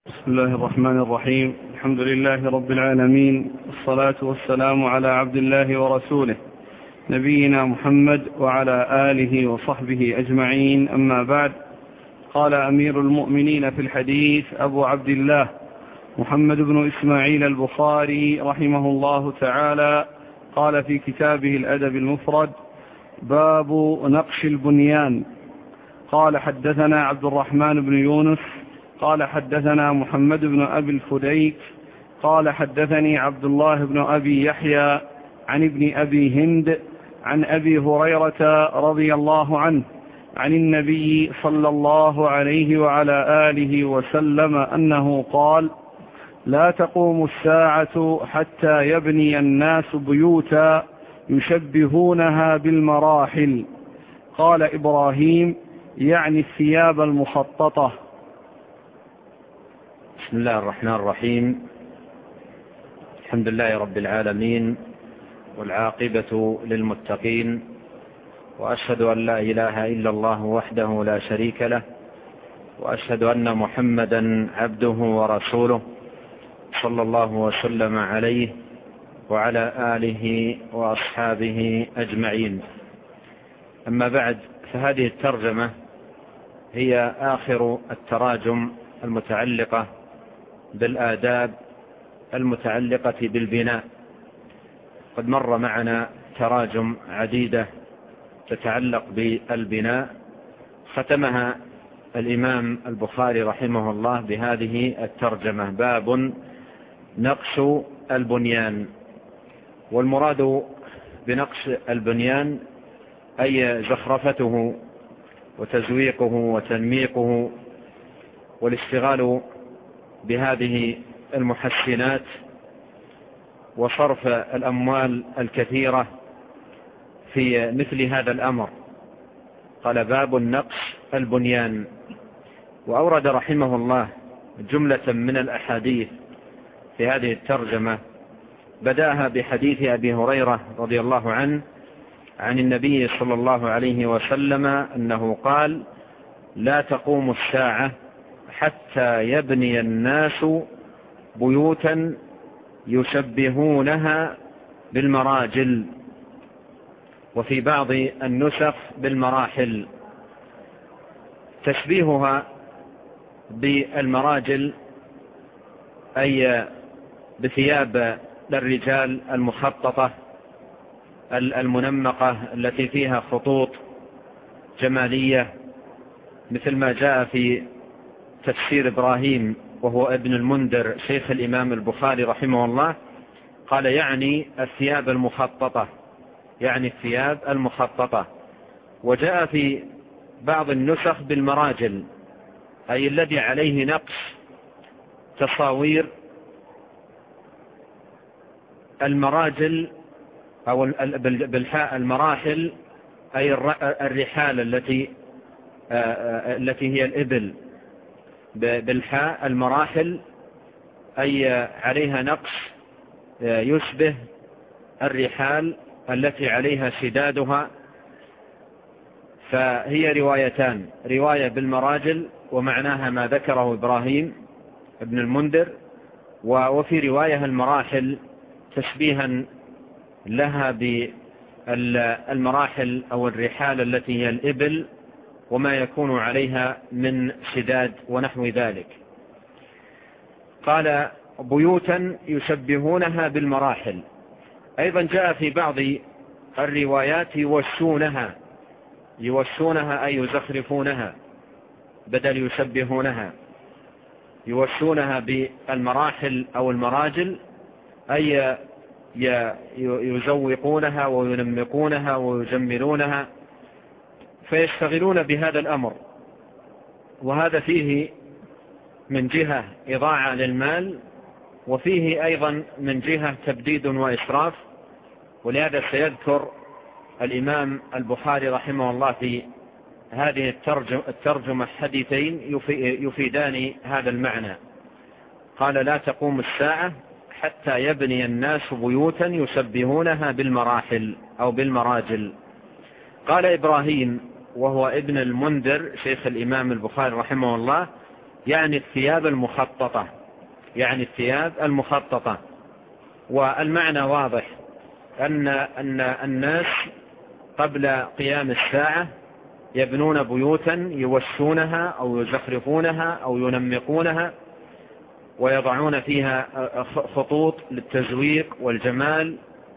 بسم الله الرحمن الرحيم. الحمد لله رب العالمين، والصلاة والسلام على عبد الله ورسوله نبينا محمد وعلى آله وصحبه أجمعين، أما بعد. قال أمير المؤمنين في الحديث أبو عبد الله محمد بن إسماعيل البخاري رحمه الله تعالى، قال في كتابه الأدب المفرد: باب نقش البنيان. قال حدثنا عبد الرحمن بن يونس قال حدثنا محمد بن أبي الفديك قال حدثني عبد الله بن أبي يحيى عن ابن أبي هند عن أبي هريرة رضي الله عنه عن النبي صلى الله عليه وعلى آله وسلم أنه قال: لا تقوم الساعة حتى يبني الناس بيوتا يشبهونها بالمراحل. قال إبراهيم: يعني الثياب المخططة. بسم الله الرحمن الرحيم. الحمد لله رب العالمين، والعاقبة للمتقين، وأشهد أن لا إله إلا الله وحده لا شريك له، وأشهد أن محمدا عبده ورسوله صلى الله وسلم عليه وعلى آله وأصحابه أجمعين. أما بعد، فهذه الترجمة هي آخر التراجم المتعلقة بالآداب المتعلقة بالبناء. قد مر معنا تراجم عديدة تتعلق بالبناء، ختمها الإمام البخاري رحمه الله بهذه الترجمة: باب نقش البنيان. والمراد بنقش البنيان أي زخرفته وتزويقه وتنميقه، والاشتغال بهذه المحسنات وصرف الأموال الكثيرة في مثل هذا الأمر. قال: باب نقش البنيان. وأورد رحمه الله جملة من الأحاديث في هذه الترجمة، بدأها بحديث أبي هريرة رضي الله عنه عن النبي صلى الله عليه وسلم أنه قال: لا تقوم الساعة حتى يبني الناس بيوتا يشبهونها بالمراجل، وفي بعض النسخ بالمراحل. تشبيهها بالمراجل أي بثياب الرجال المخططة المنمقة التي فيها خطوط جمالية، مثل ما جاء في تفسير إبراهيم وهو ابن المنذر شيخ الإمام البخاري رحمه الله. قال: يعني الثياب المخططة، يعني الثياب المخططة. وجاء في بعض النسخ بالمراجل أي الذي عليه نقش تصاوير المراجل أو بالحاء المراحل أي الرحال التي هي الإبل، بالحاء المراحل أي عليها نقش يشبه الرحال التي عليها شدادها. فهي روايتان: رواية بالمراجل ومعناها ما ذكره إبراهيم ابن المنذر، وفي رواية المراحل تشبيها لها بالمراحل أو الرحال التي هي الإبل وما يكون عليها من شداد ونحو ذلك. قال: بيوتا يشبهونها بالمراحل. أيضا جاء في بعض الروايات يوشونها أي يزخرفونها، بدل يشبهونها. يوشونها بالمراحل أو المراجل أي يزوقونها وينمقونها ويجملونها، فيشتغلون بهذا الأمر. وهذا فيه من جهة إضاعة للمال، وفيه أيضا من جهة تبديد وإسراف. ولهذا سيذكر الإمام البخاري رحمه الله في هذه الترجمة حديثين يفيدان هذا المعنى. قال: لا تقوم الساعة حتى يبني الناس بيوتا يشبهونها بالمراحل أو بالمراجل. قال إبراهيم وهو ابن المنذر شيخ الإمام البخاري رحمه الله: يعني الثياب المخططة، يعني الثياب المخططة. والمعنى واضح أن الناس قبل قيام الساعة يبنون بيوتا يوسونها أو يزخرفونها أو ينمقونها ويضعون فيها خطوط للتزويق والجمال،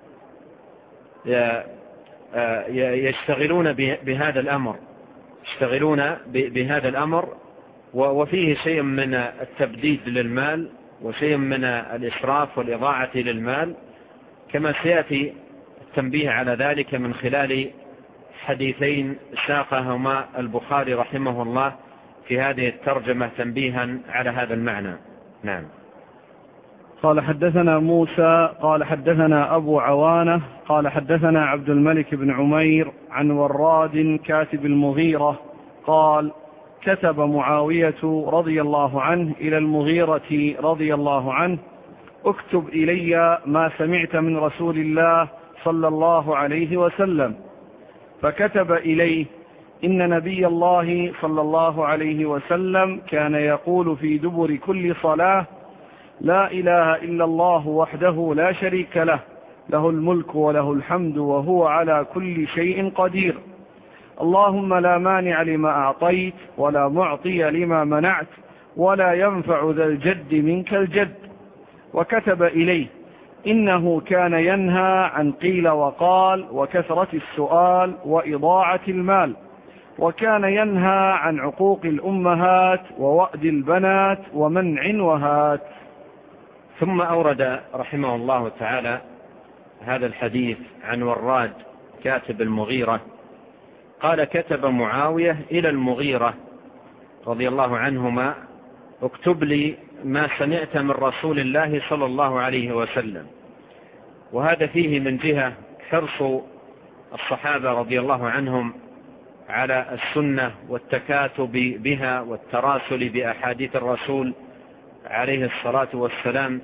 يشتغلون بهذا الأمر، يشتغلون بهذا الأمر، وفيه شيء من التبديد للمال وشيء من الإسراف والإضاعة للمال، كما سيأتي التنبيه على ذلك من خلال حديثين ساقهما البخاري رحمه الله في هذه الترجمة تنبيها على هذا المعنى. نعم. قال حدثنا موسى قال حدثنا أبو عوانة قال حدثنا عبد الملك بن عمير عن وراد كاتب المغيرة قال كتب معاوية رضي الله عنه إلى المغيرة رضي الله عنه اكتب إلي ما سمعت من رسول الله صلى الله عليه وسلم، فكتب إليه إن نبي الله صلى الله عليه وسلم كان يقول في دبر كل صلاة لا إله إلا الله وحده لا شريك له، له الملك وله الحمد وهو على كل شيء قدير، اللهم لا مانع لما أعطيت ولا معطي لما منعت ولا ينفع ذا الجد منك الجد. وكتب إليه إنه كان ينهى عن قيل وقال وكثرة السؤال وإضاعة المال، وكان ينهى عن عقوق الأمهات ووأد البنات ومنع وهات. ثم أورد رحمه الله تعالى هذا الحديث عن وراد كاتب المغيرة قال كتب معاوية إلى المغيرة رضي الله عنهما اكتب لي ما سمعت من رسول الله صلى الله عليه وسلم. وهذا فيه من جهة حرص الصحابة رضي الله عنهم على السنة والتكاتب بها والتراسل بأحاديث الرسول عليه الصلاة والسلام،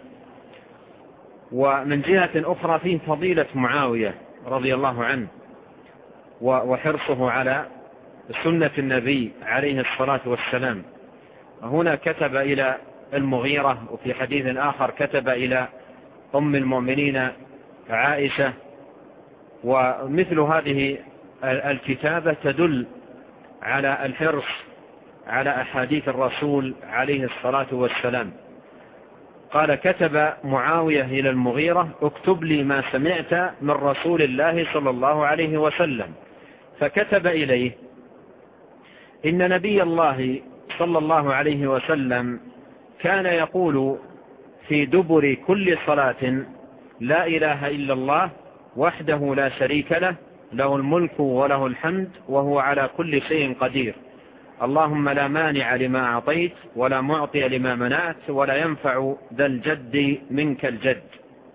ومن جهة أخرى فيه فضيلة معاوية رضي الله عنه وحرصه على سنة النبي عليه الصلاة والسلام. هنا كتب إلى المغيرة، وفي حديث آخر كتب إلى أم المؤمنين عائشة، ومثل هذه الكتابة تدل على الحرص على أحاديث الرسول عليه الصلاة والسلام. قال كتب معاوية إلى المغيرة اكتب لي ما سمعت من رسول الله صلى الله عليه وسلم، فكتب إليه إن نبي الله صلى الله عليه وسلم كان يقول في دبر كل صلاة لا إله إلا الله وحده لا شريك له، له الملك وله الحمد وهو على كل شيء قدير، اللهم لا مانع لما أعطيت ولا معطي لما منعت ولا ينفع ذا الجد منك الجد.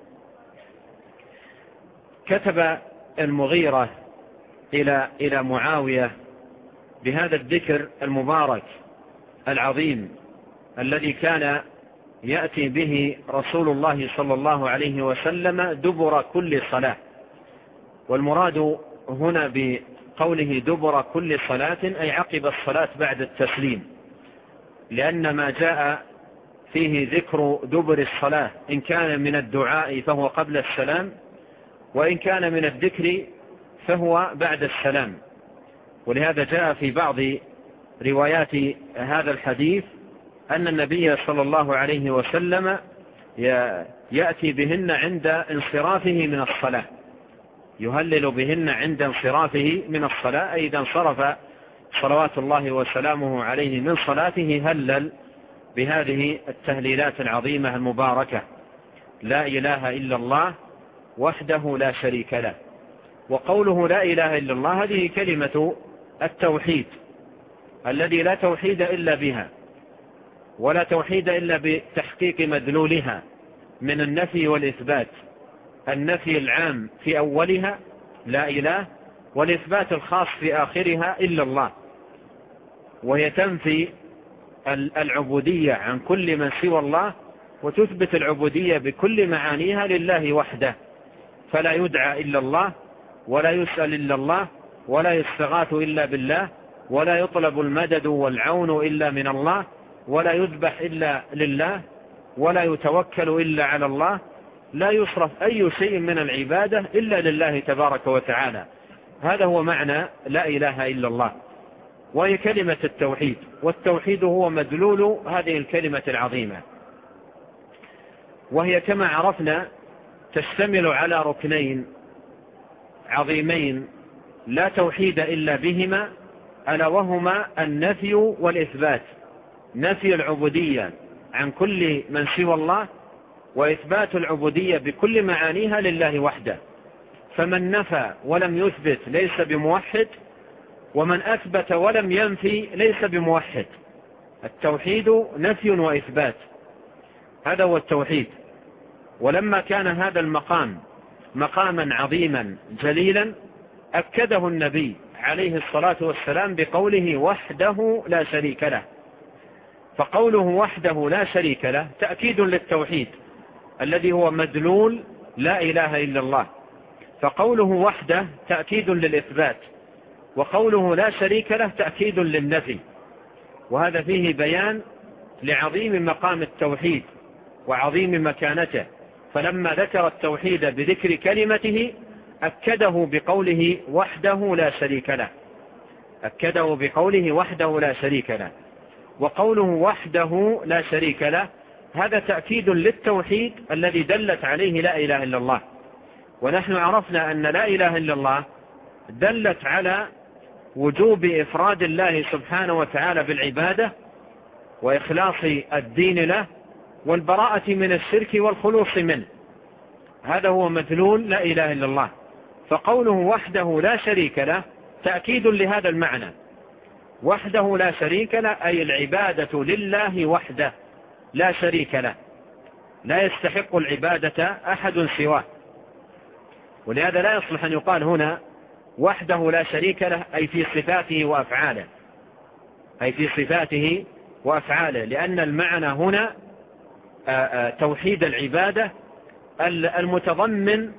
كتب المغيرة إلى معاوية بهذا الذكر المبارك العظيم الذي كان يأتي به رسول الله صلى الله عليه وسلم دبر كل صلاة. والمراد هنا بقوله دبر كل صلاة أي عقب الصلاة بعد التسليم، لأن ما جاء فيه ذكر دبر الصلاة إن كان من الدعاء فهو قبل السلام، وإن كان من الذكر فهو بعد السلام. ولهذا جاء في بعض روايات هذا الحديث أن النبي صلى الله عليه وسلم يأتي بهن عند انصرافه من الصلاة، يهلل بهن عند انصرافه من الصلاة، أي إذا انصرف صلوات الله وسلامه عليه من صلاته هلل بهذه التهليلات العظيمة المباركة: لا إله إلا الله وحده لا شريك له. وقوله لا إله إلا الله هذه كلمة التوحيد الذي لا توحيد إلا بها، ولا توحيد إلا بتحقيق مدلولها من النفي والإثبات. النفي العام في أولها لا إله، والإثبات الخاص في آخرها إلا الله، وهي تنفي العبودية عن كل من سوى الله، وتثبت العبودية بكل معانيها لله وحده، فلا يدعى إلا الله، ولا يسأل إلا الله، ولا يستغاث إلا بالله، ولا يطلب المدد والعون إلا من الله، ولا يذبح إلا لله ولا يتوكل إلا على الله، لا يصرف أي شيء من العبادة إلا لله تبارك وتعالى. هذا هو معنى لا إله إلا الله، وهي كلمة التوحيد، والتوحيد هو مدلول هذه الكلمة العظيمة، وهي كما عرفنا تشتمل على ركنين عظيمين لا توحيد إلا بهما، ألا وهما النفي والإثبات، نفي العبودية عن كل من سوى الله، وإثبات العبودية بكل معانيها لله وحده. فمن نفى ولم يثبت ليس بموحد، ومن أثبت ولم ينفي ليس بموحد. التوحيد نفي وإثبات، هذا هو التوحيد. ولما كان هذا المقام مقاما عظيما جليلا أكده النبي عليه الصلاة والسلام بقوله وحده لا شريك له. فقوله وحده لا شريك له تأكيد للتوحيد الذي هو مدلول لا إله إلا الله، فقوله وحده تأكيد للإثبات، وقوله لا شريك له تأكيد للنفي. وهذا فيه بيان لعظيم مقام التوحيد وعظيم مكانته، فلما ذكر التوحيد بذكر كلمته أكده بقوله وحده لا شريك له، أكده بقوله وحده لا شريك له. وقوله وحده لا شريك له هذا تأكيد للتوحيد الذي دلت عليه لا إله إلا الله. ونحن عرفنا أن لا إله إلا الله دلت على وجوب إفراد الله سبحانه وتعالى بالعبادة وإخلاص الدين له والبراءة من الشرك والخلوص منه، هذا هو مدلول لا إله إلا الله. فقوله وحده لا شريك له تأكيد لهذا المعنى، وحده لا شريك له أي العبادة لله وحده لا شريك له، لا يستحق العبادة أحد سواه. ولهذا لا يصلح أن يقال هنا وحده لا شريك له أي في صفاته وأفعاله، أي في صفاته وأفعاله، لأن المعنى هنا توحيد العبادة المتضمن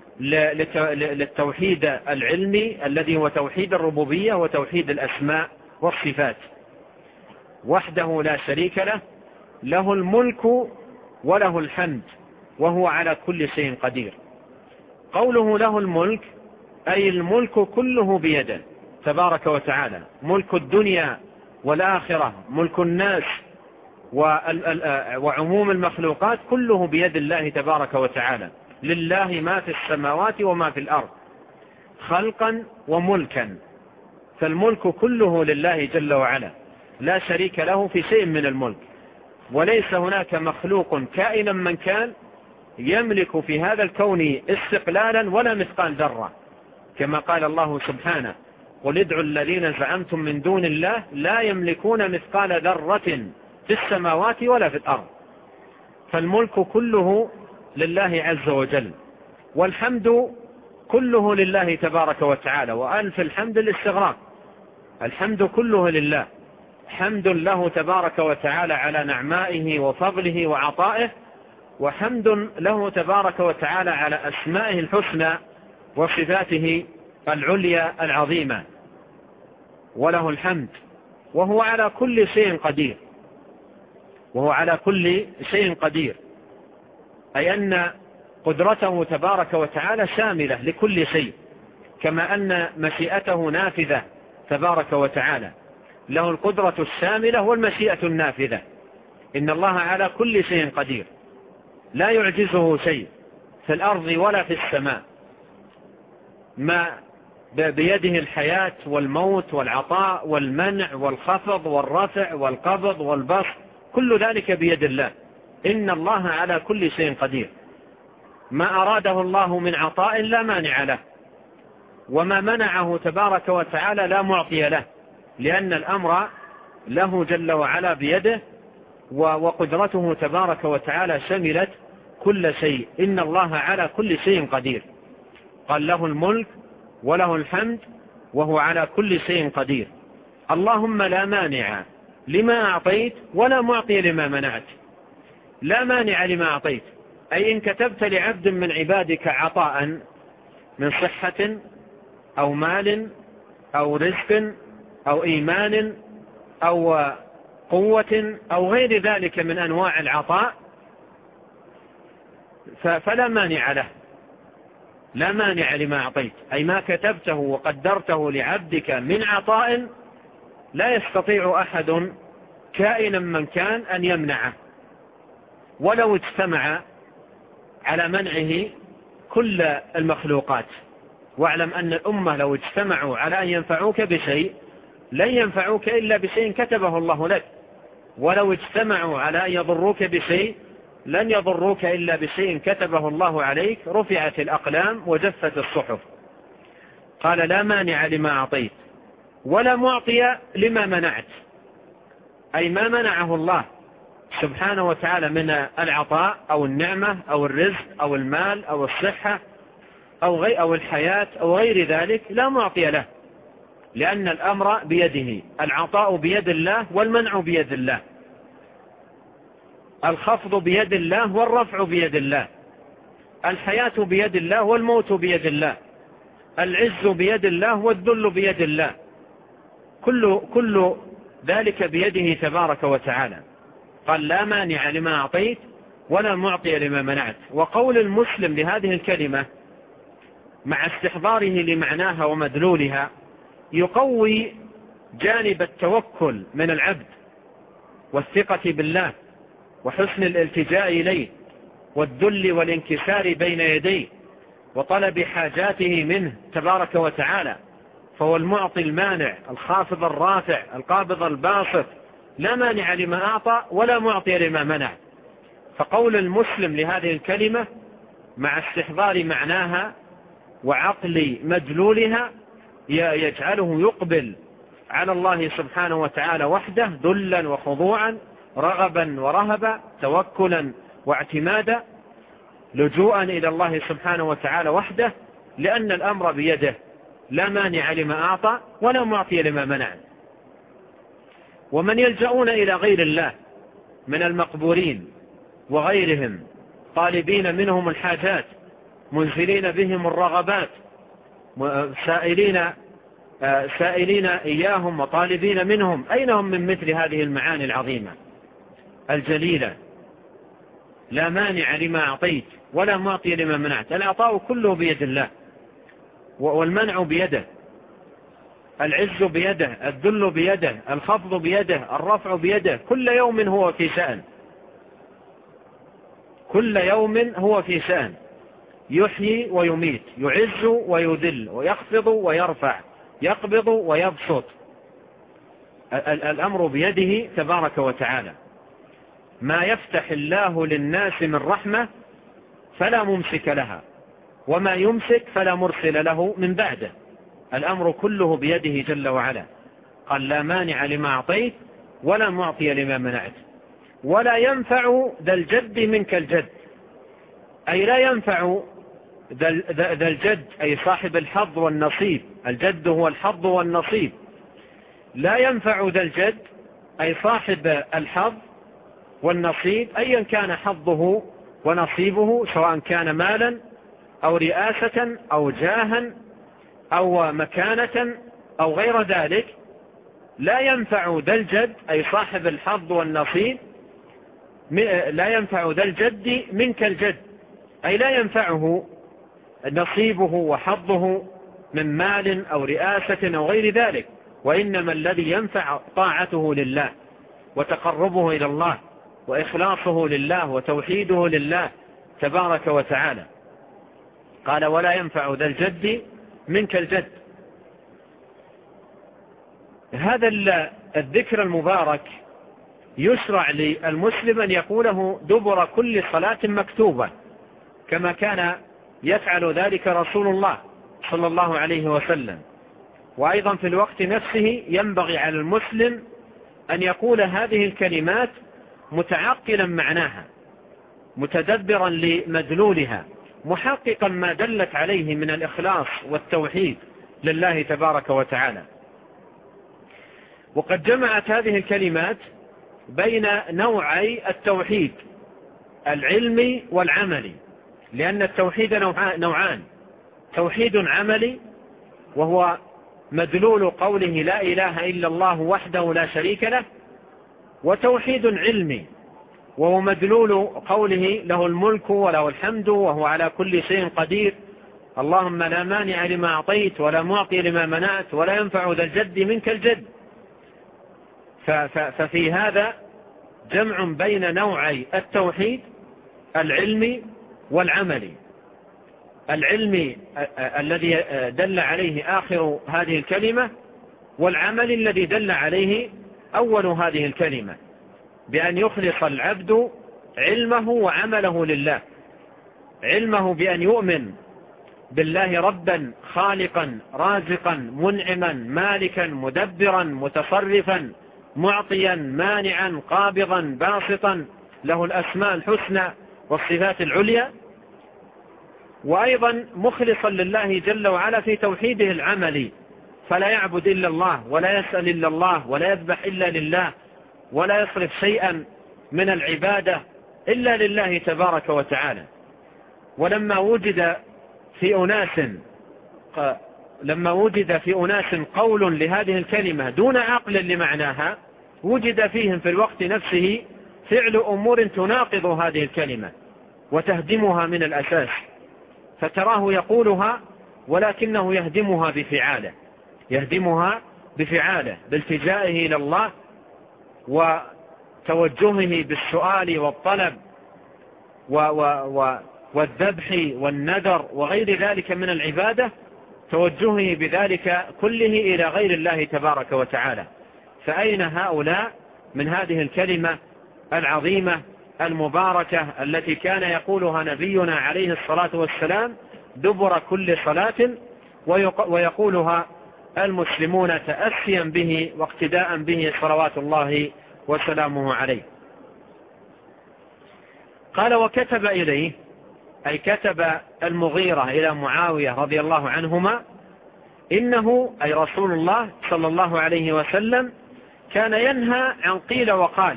للتوحيد العلمي الذي هو توحيد الربوبية وتوحيد الأسماء والصفات. وحده لا شريك له، له الملك وله الحمد وهو على كل شيء قدير. قوله له الملك أي الملك كله بيده تبارك وتعالى، ملك الدنيا والآخرة، ملك الناس وعموم المخلوقات كله بيد الله تبارك وتعالى. لله ما في السماوات وما في الأرض خلقا وملكا، فالملك كله لله جل وعلا لا شريك له في شيء من الملك، وليس هناك مخلوق كائنا من كان يملك في هذا الكون استقلالا ولا مثقال ذرة، كما قال الله سبحانه قل ادعوا الذين زعمتم من دون الله لا يملكون مثقال ذرة في السماوات ولا في الأرض. فالملك كله لله عز وجل، والحمد كله لله تبارك وتعالى، وألف الحمد الاستغراق، الحمد كله لله، حمد له تبارك وتعالى على نعمائه وفضله وعطائه، وحمد له تبارك وتعالى على أسمائه الحسنى وصفاته العليا العظيمة. وله الحمد وهو على كل شيء قدير، وهو على كل شيء قدير، أي أن قدرته تبارك وتعالى شاملة لكل شيء، كما أن مشيئته نافذة تبارك وتعالى، له القدرة الشاملة والمشيئة النافذة. إن الله على كل شيء قدير، لا يعجزه شيء في الأرض ولا في السماء، ما بيده الحياة والموت والعطاء والمنع والخفض والرفع والقبض والبسط، كل ذلك بيد الله. إن الله على كل شيء قدير، ما أراده الله من عطاء لا مانع له، وما منعه تبارك وتعالى لا معطي له، لأن الأمر له جل وعلا بيده، وقدرته تبارك وتعالى شملت كل شيء. إن الله على كل شيء قدير، قال له الملك وله الحمد وهو على كل شيء قدير. اللهم لا مانع لما أعطيت ولا معطي لما منعت. لا مانع لما أعطيت، أي إن كتبت لعبد من عبادك عطاء من صحة أو مال أو رزق أو إيمان أو قوة أو غير ذلك من أنواع العطاء فلا مانع له، لا مانع لما أعطيت، أي ما كتبته وقدرته لعبدك من عطاء لا يستطيع أحد كائنا من كان أن يمنعه، ولو اجتمع على منعه كل المخلوقات. واعلم أن الأمة لو اجتمعوا على أن ينفعوك بشيء لن ينفعوك إلا بشيء كتبه الله لك، ولو اجتمعوا على أن يضروك بشيء لن يضروك إلا بشيء كتبه الله عليك، رفعت الأقلام وجفت الصحف. قال لا مانع لما أعطيت ولا معطي لما منعت، أي ما منعه الله سبحانه وتعالى من العطاء أو النعمة أو الرزق أو المال أو الصحة أو الحياة أو غير ذلك لا معطي له، لأن الأمر بيده، العطاء بيد الله والمنع بيد الله، الخفض بيد الله والرفع بيد الله، الحياة بيد الله والموت بيد الله، العز بيد الله والذل بيد الله، كل ذلك بيده تبارك وتعالى. قال لا مانع لما أعطيت ولا معطي لما منعت. وقول المسلم لهذه الكلمة مع استحضاره لمعناها ومدلولها يقوي جانب التوكل من العبد والثقة بالله وحسن الالتجاء إليه والذل والانكسار بين يديه وطلب حاجاته منه تبارك وتعالى، فهو المعطي المانع الخافض الرافع القابض الباسط، لا مانع لما أعطى ولا معطي لما منع. فقول المسلم لهذه الكلمة مع استحضار معناها وعقل مدلولها يجعله يقبل على الله سبحانه وتعالى وحده ذلا وخضوعا، رغبا ورهبا، توكلا واعتمادا، لجوءا إلى الله سبحانه وتعالى وحده، لأن الأمر بيده، لا مانع لما أعطى ولا معطي لما منع. ومن يلجؤون إلى غير الله من المقبورين وغيرهم طالبين منهم الحاجات منزلين بهم الرغبات سائلين إياهم وطالبين منهم، أين هم من مثل هذه المعاني العظيمة الجليلة؟ لا مانع لما أعطيت ولا معطي لما منعت. العطاء كله بيد الله والمنع بيده، العز بيده، الذل بيده، الخفض بيده، الرفع بيده، كل يوم هو في شأن، كل يوم هو في شأن، يحيي ويميت، يعز ويذل، ويخفض ويرفع، يقبض ويبسط، الأمر بيده تبارك وتعالى. ما يفتح الله للناس من رحمة فلا ممسك لها، وما يمسك فلا مرسل له من بعده، الأمر كله بيده جل وعلا. قال لا مانع لما أعطيت ولا معطي لما منعت، ولا ينفع ذا الجد منك الجد، أي لا ينفع ذا الجد أي صاحب الحظ والنصيب، الجد هو الحظ والنصيب، لا ينفع ذا الجد أي صاحب الحظ والنصيب أيا كان حظه ونصيبه، سواء كان مالا أو رئاسة أو جاها أو مكانة أو غير ذلك، لا ينفع ذا الجد أي صاحب الحظ والنصيب، لا ينفع ذا الجد منك الجد، أي لا ينفعه نصيبه وحظه من مال أو رئاسة أو غير ذلك، وإنما الذي ينفع طاعته لله وتقربه إلى الله وإخلاصه لله وتوحيده لله تبارك وتعالى. قال ولا ينفع ذا الجد منك الجد. هذا الذكر المبارك يشرع للمسلم أن يقوله دبر كل صلاة مكتوبة، كما كان يفعل ذلك رسول الله صلى الله عليه وسلم. وأيضا في الوقت نفسه ينبغي على المسلم أن يقول هذه الكلمات متعقلا معناها، متدبرا لمدلولها، محققا ما دلت عليه من الإخلاص والتوحيد لله تبارك وتعالى. وقد جمعت هذه الكلمات بين نوعي التوحيد العلمي والعملي، لأن التوحيد نوعان: توحيد عملي وهو مدلول قوله لا إله إلا الله وحده لا شريك له، وتوحيد علمي، وهو مدلول قوله له الملك وله الحمد وهو على كل شيء قدير، اللهم لا مانع لما أعطيت ولا معطي لما منعت ولا ينفع ذا الجد منك الجد. ففي هذا جمع بين نوعي التوحيد العلمي والعملي. العلمي الذي دل عليه آخر هذه الكلمة، والعمل الذي دل عليه أول هذه الكلمة، بأن يخلص العبد علمه وعمله لله. علمه بأن يؤمن بالله ربا خالقا رازقا منعما مالكا مدبرا متصرفا معطيا مانعا قابضا باسطا، له الأسماء الحسنى والصفات العليا. وأيضا مخلصا لله جل وعلا في توحيده العملي، فلا يعبد إلا الله ولا يسأل إلا الله ولا يذبح إلا لله ولا يصرف شيئا من العبادة إلا لله تبارك وتعالى. ولما وجد في أناس قول لهذه الكلمة دون عقل لمعناها، وجد فيهم في الوقت نفسه فعل أمور تناقض هذه الكلمة وتهدمها من الأساس، فتراه يقولها ولكنه يهدمها بفعاله بالتجائه إلى الله وتوجهه بالسؤال والطلب والذبح والنذر وغير ذلك من العبادة، توجهه بذلك كله إلى غير الله تبارك وتعالى. فأين هؤلاء من هذه الكلمة العظيمة المباركة التي كان يقولها نبينا عليه الصلاة والسلام دبر كل صلاة، ويقولها المسلمون تأسيا به واقتداء به صلوات الله وسلامه عليه. قال وكتب إليه، أي كتب المغيرة إلى معاوية رضي الله عنهما، إنه أي رسول الله صلى الله عليه وسلم كان ينهى عن قيل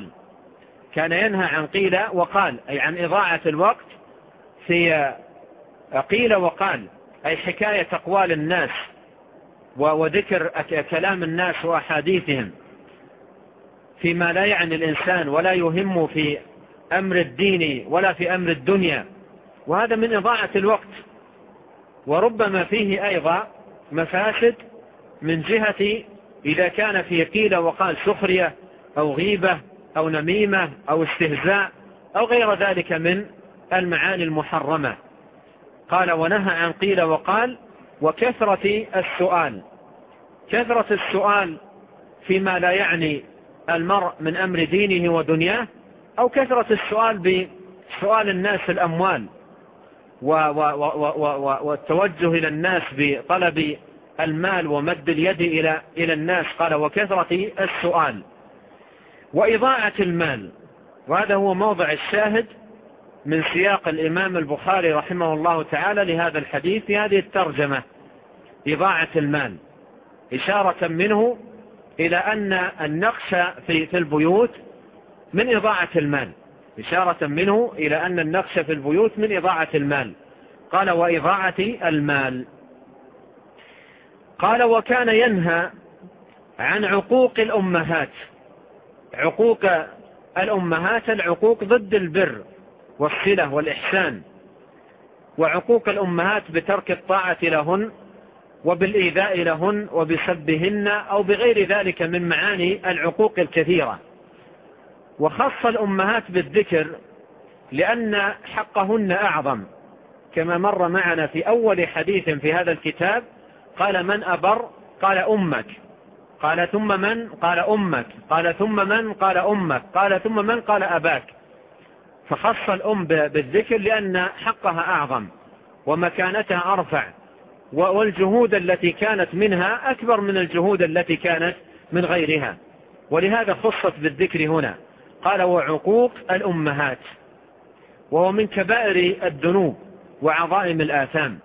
وقال، أي عن إضاعة الوقت في قيل وقال، أي حكاية أقوال الناس وذكر كلام الناس وأحاديثهم فيما لا يعني الإنسان ولا يهم في أمر الدين ولا في أمر الدنيا، وهذا من إضاعة الوقت. وربما فيه أيضا مفاسد من جهة إذا كان فيه قيل وقال سخرية أو غيبة أو نميمة أو استهزاء أو غير ذلك من المعاني المحرمة. قال ونهى عن قيل وقال وكثرة السؤال. كثرة السؤال فيما لا يعني المرء من أمر دينه ودنياه، أو كثرة السؤال بسؤال الناس الأموال والتوجه إلى الناس بطلب المال ومد اليد إلى الناس. قال وكثرة السؤال وإضاعة المال، وهذا هو موضع الشاهد من سياق الإمام البخاري رحمه الله تعالى لهذا الحديث في هذه الترجمة، إضاعة المال، إشارة منه إلى أن النقش في البيوت من إضاعة المال، إشارة منه إلى أن النقش في البيوت من إضاعة المال. قال وإضاعة المال. قال وكان ينهى عن عقوق الأمهات. عقوق الأمهات، العقوق ضد البر والصلة والإحسان، وعقوق الأمهات بترك الطاعة لهن وبالإيذاء لهن وبسبهن أو بغير ذلك من معاني العقوق الكثيرة. وخص الأمهات بالذكر لأن حقهن أعظم، كما مر معنا في أول حديث في هذا الكتاب. قال من أبر؟ قال أمك. قال ثم من؟ قال أمك. قال ثم من؟ قال أمك. قال ثم من؟ قال أباك. فخص الأم بالذكر لأن حقها أعظم ومكانتها أرفع، والجهود التي كانت منها أكبر من الجهود التي كانت من غيرها، ولهذا خصت بالذكر هنا. قال وعقوق الأمهات، وهو من كبائر الذنوب وعظائم الآثام.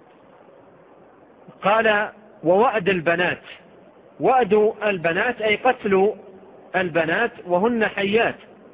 قال ووأد البنات. وأد البنات أي قتل البنات وهن حيات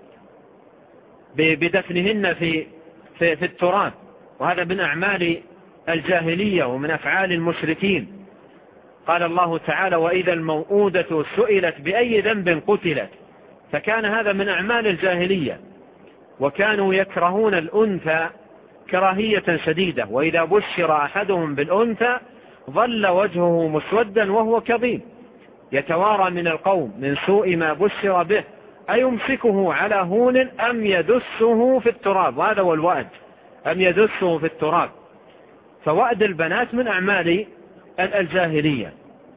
بدفنهن في التراب، وهذا من أعمال الجاهلية ومن أفعال المشركين. قال الله تعالى وإذا الموءودة سئلت بأي ذنب قتلت فكان هذا من أعمال الجاهلية، وكانوا يكرهون الأنثى كراهية شديدة، وإذا بشر أحدهم بالأنثى ظل وجهه مسودا وهو كظيم يتوارى من القوم من سوء ما بشر به أيمسكه على هون أم يدسه في التراب. وهذا هو الوأد، أم يدسه في التراب. فوأد البنات من أعمال الجاهلية.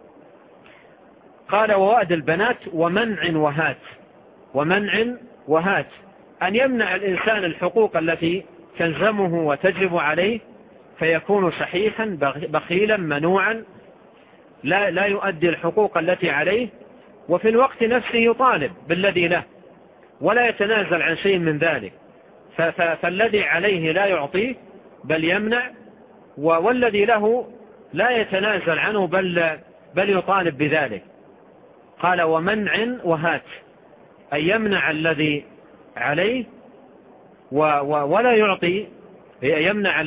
قال ووأد البنات ومنع وهات أن يمنع الإنسان الحقوق التي تلزمه وتجب عليه، فيكون شحيحا بخيلا منوعا لا يؤدي الحقوق التي عليه، وفي الوقت نفسه يطالب بالذي له ولا يتنازل عن شيء من ذلك. فالذي عليه لا يعطيه بل يمنع، والذي له لا يتنازل عنه بل يطالب بذلك. قال ومنع وهات، أن يمنع الذي عليه ولا يعطي، يمنع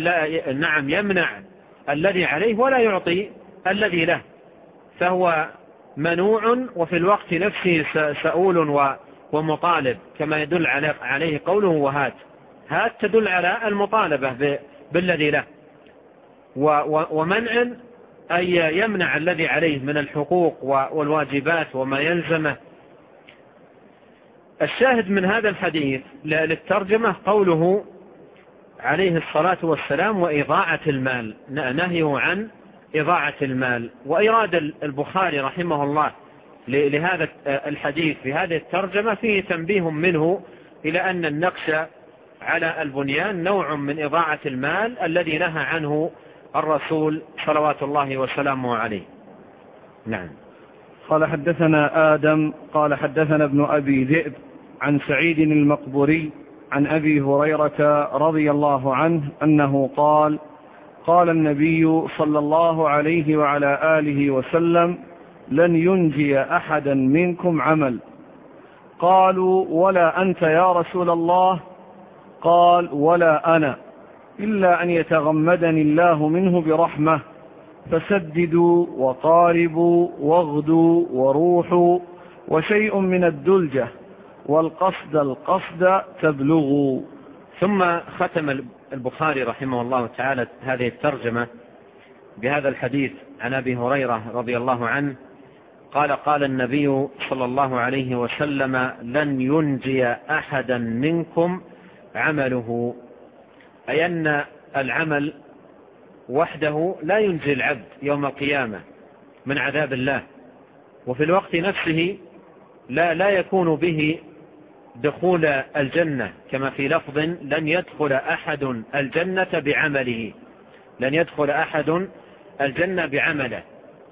الذي عليه ولا يعطي الذي له، فهو منوع وفي الوقت نفسه سؤول ومطالب، كما يدل عليه قوله وهات. هات تدل على المطالبة بالذي له. ومنع أي يمنع الذي عليه من الحقوق والواجبات وما يلزمه. الشاهد من هذا الحديث للترجمة قوله عليه الصلاة والسلام وإضاعة المال، نهيه عن إضاعة المال. وإراد البخاري رحمه الله لهذا الحديث في هذه الترجمة فيه تنبيه منه إلى أن النقش على البنيان نوع من إضاعة المال الذي نهى عنه الرسول صلوات الله وسلامه عليه. نعم. قال حدثنا آدم قال حدثنا ابن أبي ذئب عن سعيد المقبوري عن أبي هريرة رضي الله عنه أنه قال قال النبي صلى الله عليه وعلى آله وسلم لن ينجي أحدا منكم عمل. قالوا ولا أنت يا رسول الله؟ قال ولا أنا، إلا أن يتغمدني الله منه برحمة، فسددوا وقاربوا واغدوا وروحوا وشيء من الدلجة والقصد تبلغوا. ثم ختم البخاري رحمه الله تعالى هذه الترجمة بهذا الحديث عن أبي هريرة رضي الله عنه قال قال النبي صلى الله عليه وسلم لن ينجي أحدا منكم عمله، أي أن العمل وحده لا ينجي العبد يوم القيامة من عذاب الله، وفي الوقت نفسه لا يكون به دخول الجنة، كما في لفظ لن يدخل أحد الجنة بعمله، لن يدخل أحد الجنة بعمله.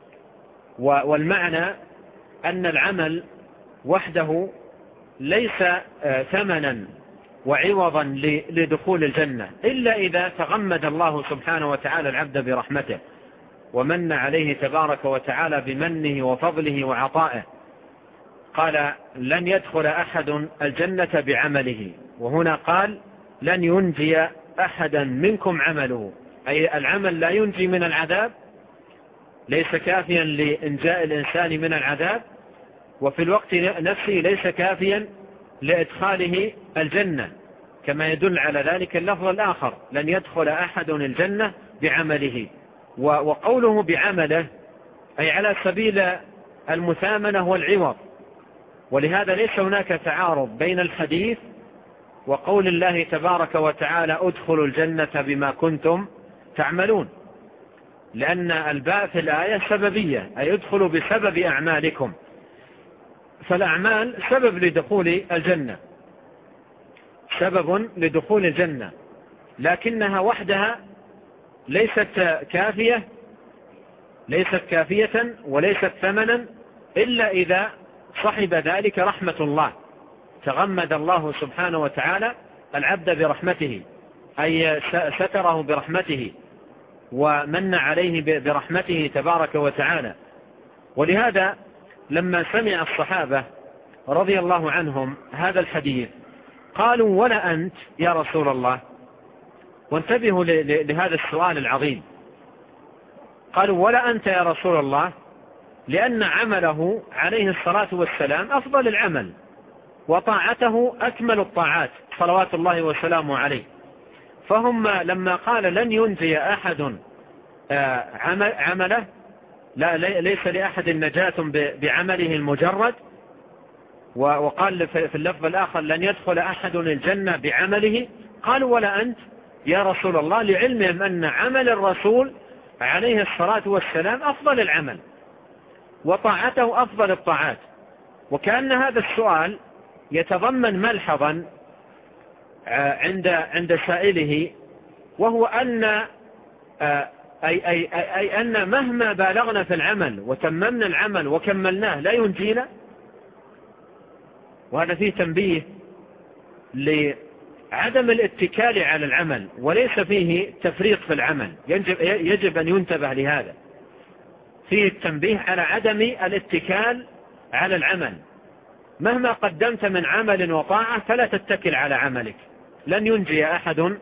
والمعنى أن العمل وحده ليس ثمنا وعوضا لدخول الجنة، إلا إذا تغمد الله سبحانه وتعالى العبد برحمته ومن عليه تبارك وتعالى بمنه وفضله وعطائه. قال لن يدخل أحد الجنة بعمله، وهنا قال لن ينجي أحدا منكم عمله، أي العمل لا ينجي من العذاب، ليس كافيا لإنجاء الإنسان من العذاب، وفي الوقت نفسه ليس كافيا لإدخاله الجنة، كما يدل على ذلك اللفظ الآخر لن يدخل أحد الجنة بعمله. وقوله بعمله أي على سبيل المثامنة والعوض، ولهذا ليس هناك تعارض بين الحديث وقول الله تبارك وتعالى ادخلوا الجنة بما كنتم تعملون، لأن الباء في الآية سببية، أي ادخلوا بسبب أعمالكم، فالأعمال سبب لدخول الجنة، سبب لدخول الجنة، لكنها وحدها ليست كافية وليست ثمنا، إلا إذا صحب ذلك رحمة الله، تغمد الله سبحانه وتعالى العبد برحمته، أي ستره برحمته ومن عليه برحمته تبارك وتعالى. ولهذا لما سمع الصحابة رضي الله عنهم هذا الحديث قالوا ولا أنت يا رسول الله، وانتبهوا لهذا السؤال العظيم، قالوا ولا أنت يا رسول الله، لأن عمله عليه الصلاة والسلام أفضل العمل وطاعته أكمل الطاعات صلوات الله وسلامه عليه. فهم لما قال لن ينجي أحد عمله، ليس لأحد نجاة بعمله المجرد، وقال في اللفظ الآخر لن يدخل أحد الجنة بعمله، قالوا ولا أنت يا رسول الله، لعلمهم أن عمل الرسول عليه الصلاة والسلام أفضل العمل وطاعته أفضل الطاعات. وكأن هذا السؤال يتضمن ملحظا عند سائله، وهو أن مهما بالغنا في العمل وتممنا العمل وكملناه لا ينجينا. وهذا فيه تنبيه لعدم الاتكال على العمل، وليس فيه تفريط في العمل، يجب أن ينتبه لهذا. فيه التنبيه على عدم الاتكال على العمل، مهما قدمت من عمل وطاعة فلا تتكل على عملك، لن ينجي أحد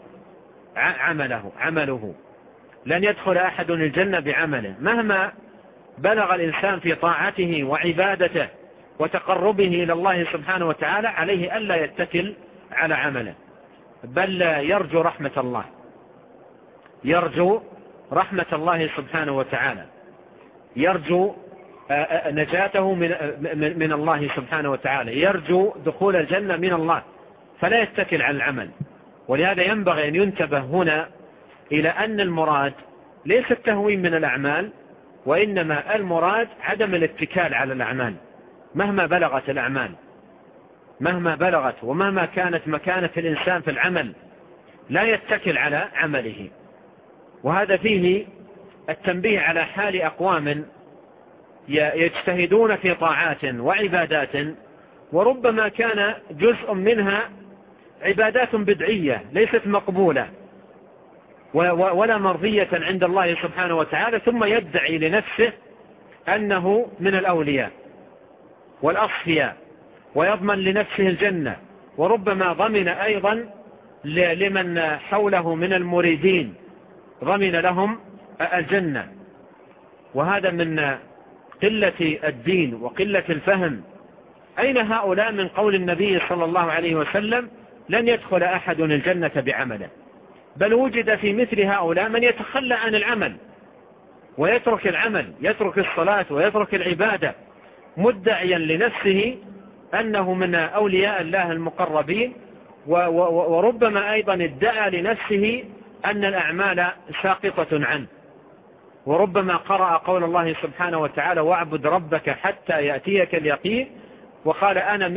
عمله، لن يدخل أحد الجنة بعمله، مهما بلغ الإنسان في طاعته وعبادته وتقربه إلى الله سبحانه وتعالى، عليه ألا يتكل على عمله، بل يرجو رحمة الله، يرجو رحمة الله سبحانه وتعالى، يرجو نجاته من الله سبحانه وتعالى، يرجو دخول الجنة من الله، فلا يتكل على العمل. ولهذا ينبغي أن ينتبه هنا إلى أن المراد ليس التهوين من الأعمال، وإنما المراد عدم الاتكال على الأعمال مهما بلغت الأعمال، مهما بلغت ومهما كانت مكانة الإنسان في العمل لا يتكل على عمله. وهذا فيه التنبيه على حال أقوام يجتهدون في طاعات وعبادات، وربما كان جزء منها عبادات بدعية ليست مقبولة ولا مرضية عند الله سبحانه وتعالى، ثم يدعي لنفسه أنه من الأولياء والأصفياء ويضمن لنفسه الجنة، وربما ضمن أيضا لمن حوله من المريدين، ضمن لهم الجنة. وهذا من قلة الدين وقلة الفهم. أين هؤلاء من قول النبي صلى الله عليه وسلم لن يدخل أحد الجنة بعمله؟ بل وجد في مثل هؤلاء من يتخلى عن العمل ويترك العمل، يترك الصلاة ويترك العبادة، مدعيا لنفسه أنه من أولياء الله المقربين، وربما أيضا ادعى لنفسه أن الأعمال ساقطة عنه، وربما قرأ قول الله سبحانه وتعالى واعبد ربك حتى يأتيك اليقين، وقال أنا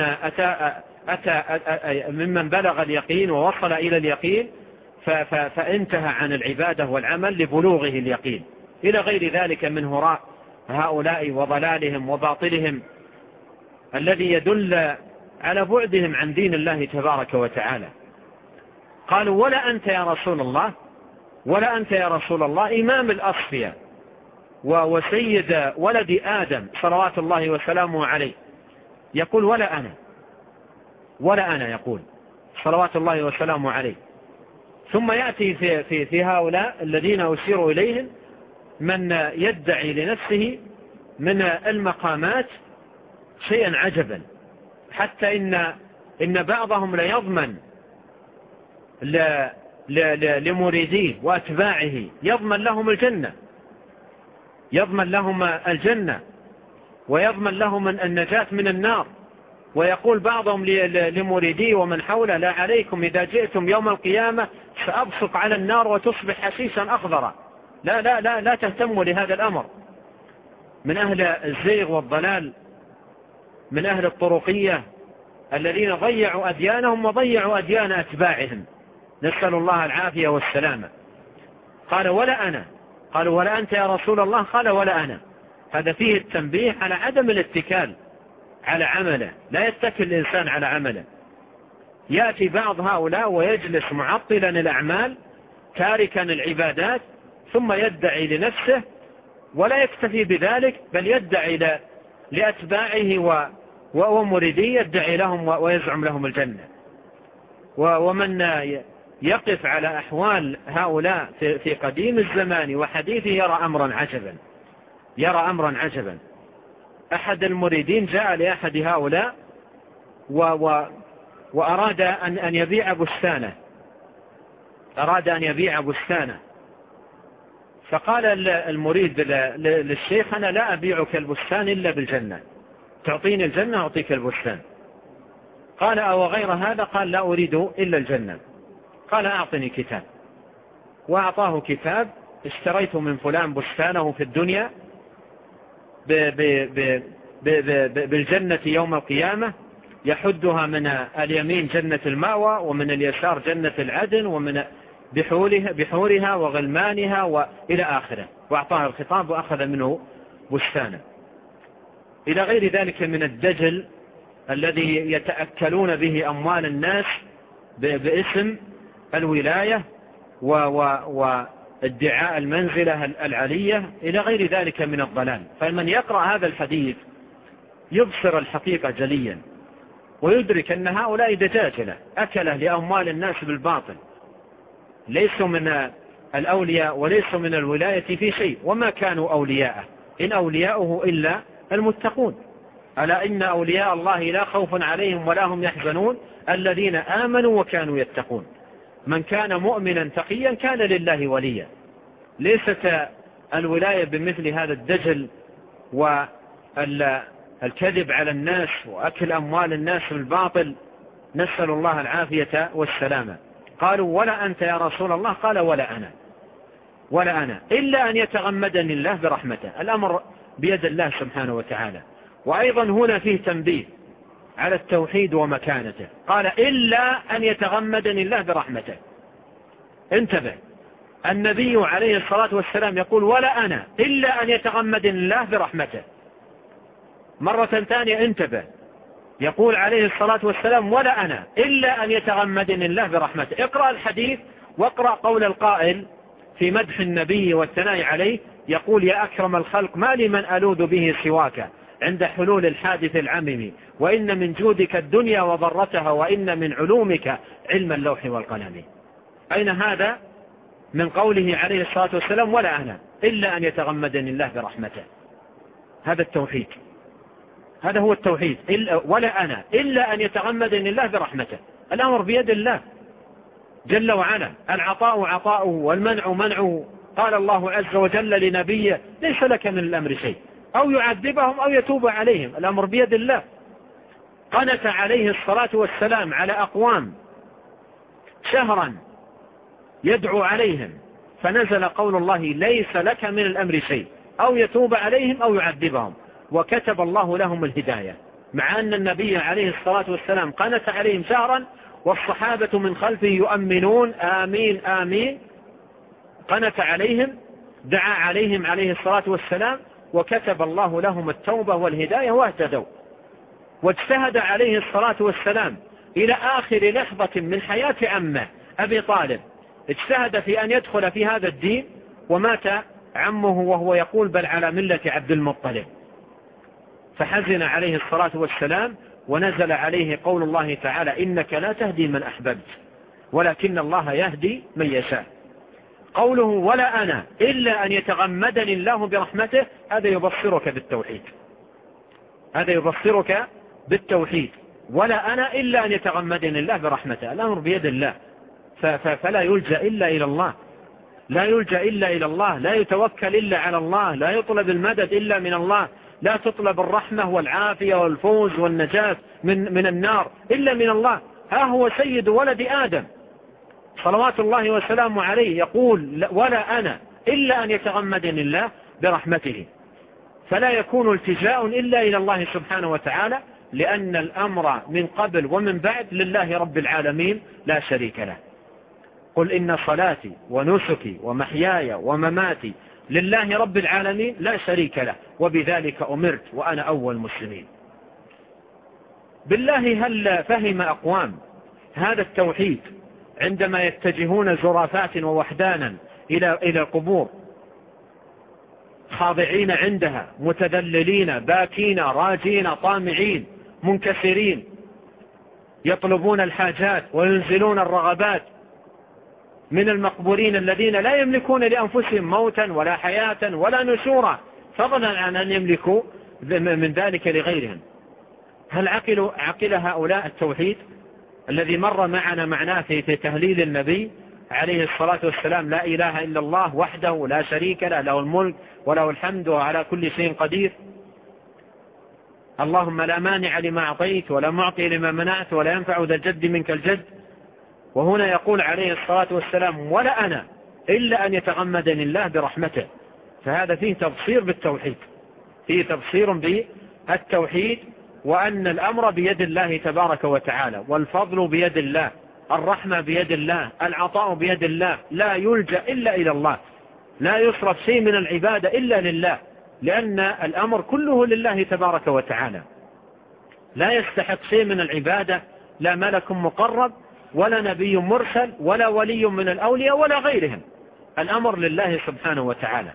ممن بلغ اليقين ووصل إلى اليقين، فانتهى عن العبادة والعمل لبلوغه اليقين، إلى غير ذلك من هراء هؤلاء وضلالهم وباطلهم الذي يدل على بعدهم عن دين الله تبارك وتعالى. قالوا ولا أنت يا رسول الله، ولا أنت يا رسول الله، إمام الأصفياء وسيد ولد آدم صلوات الله وسلامه عليه، يقول ولا أنا يقول صلوات الله وسلامه عليه. ثم يأتي في هؤلاء الذين أشير إليهم من يدعي لنفسه من المقامات شيئا عجبا، حتى إن بعضهم ليضمن لمريديه وأتباعه، يضمن لهم الجنة، يضمن لهم الجنة ويضمن لهم النجاة من النار. ويقول بعضهم لمريديه ومن حوله لا عليكم إذا جئتم يوم القيامة سأبصق على النار وتصبح حسيسا أخضرا. لا لا لا لا تهتموا لهذا الأمر. من أهل الزيغ والضلال، من أهل الطرقية الذين ضيعوا أديانهم وضيعوا أديان أتباعهم، نسأل الله العافية والسلامة. قال ولا أنا، قالوا ولا أنت يا رسول الله، قال ولا أنا. هذا فيه التنبيه على عدم الاتكال على عمله، لا يتكل الإنسان على عمله. يأتي بعض هؤلاء ويجلس معطلا الأعمال تاركا العبادات، ثم يدعي لنفسه ولا يكتفي بذلك، بل يدعي لأتباعه ومريديه، يدعي لهم ويزعم لهم الجنة. ومن يقف على أحوال هؤلاء في قديم الزمان وحديثه يرى أمرا عجبا. أحد المريدين جاء لأحد هؤلاء وأراد أن يبيع بستانه، فقال المريد للشيخ: أنا لا أبيعك البستان إلا بالجنة، تعطيني الجنة أعطيك البستان. قال: أو غير هذا؟ قال: لا أريد إلا الجنة. قال: أعطني كتاب. وأعطاه كتاب: اشتريت من فلان بستانه في الدنيا بالجنة يوم القيامة، يحدها من اليمين جنة المأوى ومن اليسار جنة العدن ومن بحورها وغلمانها وإلى آخره، وأعطاه الخطاب وأخذ منه بستانا. إلى غير ذلك من الدجل الذي يتأكلون به أموال الناس باسم الولاية وادعاء المنزلة العلية، إلى غير ذلك من الضلال. فمن يقرأ هذا الحديث يبصر الحقيقة جليا، ويدرك أن هؤلاء دجاجلة أكله لأموال الناس بالباطل، ليسوا من الأولياء وليسوا من الولاية في شيء، وما كانوا أولياءه، إن أولياؤه إلا المتقون. ألا إن أولياء الله لا خوف عليهم ولا هم يحزنون الذين آمنوا وكانوا يتقون. من كان مؤمنا تقيا كان لله وليا. ليست الولاية بمثل هذا الدجل والكذب على الناس وأكل أموال الناس بالباطل، نسأل الله العافية والسلامة. قالوا: ولا أنت يا رسول الله؟ قال: ولا أنا إلا أن يتغمدني الله برحمته. الأمر بيد الله سبحانه وتعالى. وأيضا هنا فيه تنبيه على التوحيد ومكانته، قال: إلا أن يتغمدني الله برحمته. انتبه، النبي عليه الصلاة والسلام يقول: ولا أنا إلا أن يتغمدني الله برحمته. مرة ثانية انتبه، يقول عليه الصلاة والسلام: ولا أنا إلا أن يتغمدني الله برحمته. اقرأ الحديث واقرأ قول القائل في مدح النبي والثناء عليه، يقول: يا أكرم الخلق ما لي من ألوذ به سواك عند حلول الحادث العمم، وإن من جودك الدنيا وضرتها، وإن من علومك علم اللوح والقلم. أين هذا من قوله عليه الصلاة والسلام: ولا أنا إلا أن يتغمدني الله برحمته؟ هذا التوحيد، هذا هو التوحيد. ولا أنا إلا أن يتغمدني الله برحمته. الأمر بيد الله جل وعلا، العطاء عطاؤه والمنع منعه. قال الله عز وجل لنبيه: ليس لك من الأمر شيء، أو يعذبهم أو يتوب عليهم، الأمر بيد الله. قنت عليه الصلاة والسلام على أقوام شهرا يدعو عليهم، فنزل قول الله: ليس لك من الأمر شيء، أو يتوب عليهم أو يعذبهم، وكتب الله لهم الهداية. مع أن النبي عليه الصلاة والسلام قنت عليهم شهرا والصحابة من خلفه يؤمنون: آمين آمين. قنت عليهم، دعا عليهم عليه الصلاة والسلام، وكتب الله لهم التوبة والهداية واهتدوا. واجتهد عليه الصلاة والسلام إلى آخر لحظة من حياة عمه أبي طالب، اجتهد في أن يدخل في هذا الدين، ومات عمه وهو يقول: بل على ملة عبد المطلب. فحزن عليه الصلاة والسلام، ونزل عليه قول الله تعالى: إنك لا تهدي من أحببت ولكن الله يهدي من يشاء. قوله: ولا أنا إلا أن يتغمدني الله برحمته، هذا يبصرك بالتوحيد، هذا يبصرك بالتوحيد. ولا أنا إلا أن يتغمدني الله برحمته. الأمر بيد الله، فلا يلجأ إلا إلى الله، لا يلجأ إلا إلى الله، لا يتوكل إلا على الله، لا يطلب المدد إلا من الله، لا تطلب الرحمة والعافية والفوز والنجاة من النار إلا من الله. ها هو سيد ولد آدم صلوات الله وسلامه عليه يقول: ولا أنا إلا أن يتغمدني الله برحمته. فلا يكون التجاء إلا إلى الله سبحانه وتعالى، لأن الأمر من قبل ومن بعد لله رب العالمين لا شريك له. قل إن صلاتي ونسكي ومحياي ومماتي لله رب العالمين لا شريك له، وبذلك أمرت وأنا أول مسلمين. بالله هل فهم أقوام هذا التوحيد عندما يتجهون زرافات ووحدانا إلى القبور، خاضعين عندها، متذللين، باكين، راجين، طامعين، منكسرين، يطلبون الحاجات وينزلون الرغبات من المقبورين الذين لا يملكون لأنفسهم موتا ولا حياة ولا نشورا، فضلا عن أن يملكوا من ذلك لغيرهم؟ هل عقل هؤلاء التوحيد الذي مر معنا معناه في تهليل النبي عليه الصلاة والسلام: لا إله إلا الله وحده لا شريك له، له الملك وله الحمد وعلى كل شيء قدير، اللهم لا مانع لما أعطيت ولا معطي لما منعت ولا ينفع ذا الجد منك الجد. وهنا يقول عليه الصلاة والسلام: ولا أنا إلا أن يتغمدني الله برحمته. فهذا فيه تبصير بالتوحيد، فيه تبصير بالتوحيد، وأن الأمر بيد الله تبارك وتعالى، والفضل بيد الله، الرحمة بيد الله، العطاء بيد الله، لا يلجأ إلا إلى الله، لا يصرف شيء من العبادة إلا لله، لأن الأمر كله لله تبارك وتعالى. لا يستحق شيء من العبادة لا ملك مقرب ولا نبي مرسل ولا ولي من الأولياء ولا غيرهم، الأمر لله سبحانه وتعالى.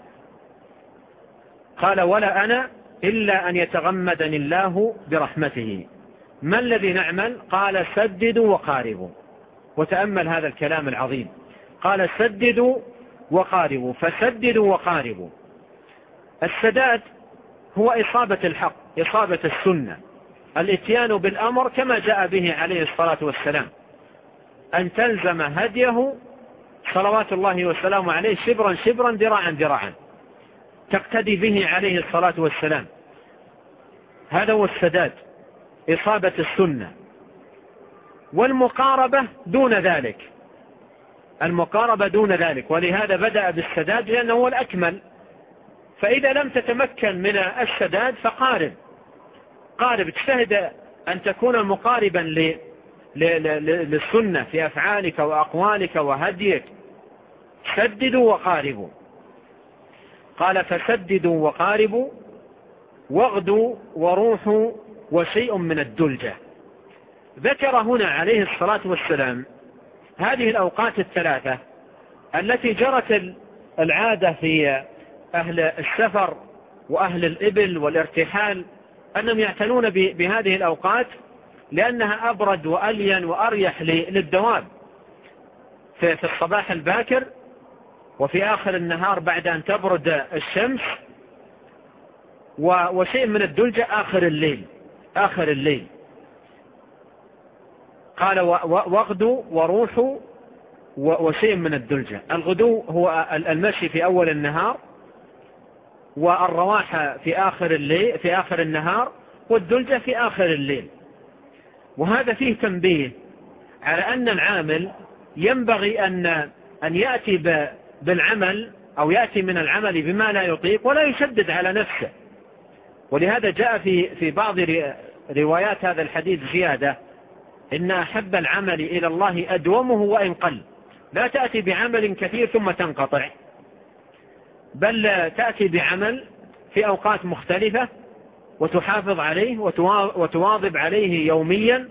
قال: ولا أنا إلا أن يتغمدني الله برحمته. ما الذي نعمل؟ قال: سددوا وقاربوا. وتأمل هذا الكلام العظيم، قال: سددوا وقاربوا، فسددوا وقاربوا. السداد هو إصابة الحق، إصابة السنة، الاتيان بالأمر كما جاء به عليه الصلاة والسلام، أن تلزم هديه صلوات الله وسلامه عليه شبرا شبرا ذراعا ذراعا، تقتدي به عليه الصلاة والسلام. هذا هو السداد، إصابة السنة. والمقاربة دون ذلك، المقاربة دون ذلك، ولهذا بدأ بالسداد لأنه هو الأكمل. فإذا لم تتمكن من السداد فقارب، قارب، اجتهد أن تكون مقاربا للسنة في أفعالك وأقوالك وهديك. سددوا وقاربوا. قال: فسددوا وقاربوا واغدوا وروحوا وشيء من الدلجة. ذكر هنا عليه الصلاة والسلام هذه الأوقات الثلاثة التي جرت العادة في أهل السفر وأهل الإبل والارتحال أنهم يعتنون بهذه الأوقات لأنها أبرد وألين وأريح للدواب، في الصباح الباكر، وفي آخر النهار بعد أن تبرد الشمس، وشيء من الدلجة آخر الليل. قال: واغدوا وروحوا وشيء من الدلجة. الغدو هو المشي في أول النهار، والرواحة في آخر النهار، والدلجة في آخر الليل. وهذا فيه تنبيه على أن العامل ينبغي أن يأتي بالعمل أو يأتي من العمل بما لا يطيق ولا يشدد على نفسه. ولهذا جاء في بعض روايات هذا الحديث زيادة: إن أحب العمل إلى الله أدومه وإن قل. لا تأتي بعمل كثير ثم تنقطع، بل تأتي بعمل في أوقات مختلفة وتحافظ عليه وتواظب عليه يوميا.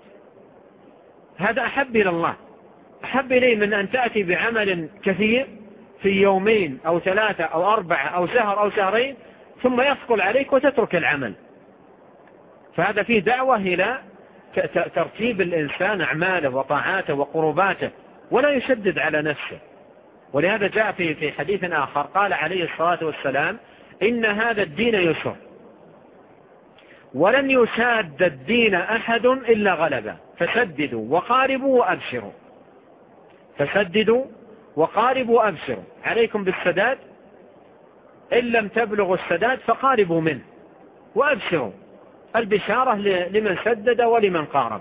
هذا أحب إلى الله، أحب إليه من أن تأتي بعمل كثير في يومين أو 3 أو 4 أو شهر أو شهرين ثم يثقل عليك وتترك العمل. فهذا فيه دعوة إلى ترتيب الإنسان أعماله وطاعاته وقرباته ولا يشدد على نفسه. ولهذا جاء في حديث آخر قال عليه الصلاة والسلام: إن هذا الدين يسر ولن يشاد الدين أحد إلا غلبه، فسددوا وقاربوا وأبشروا. فسددوا وقاربوا وأبشروا، عليكم بالسداد، إن لم تبلغوا السداد فقاربوا منه وأبشروا، البشارة لمن سدد ولمن قارب.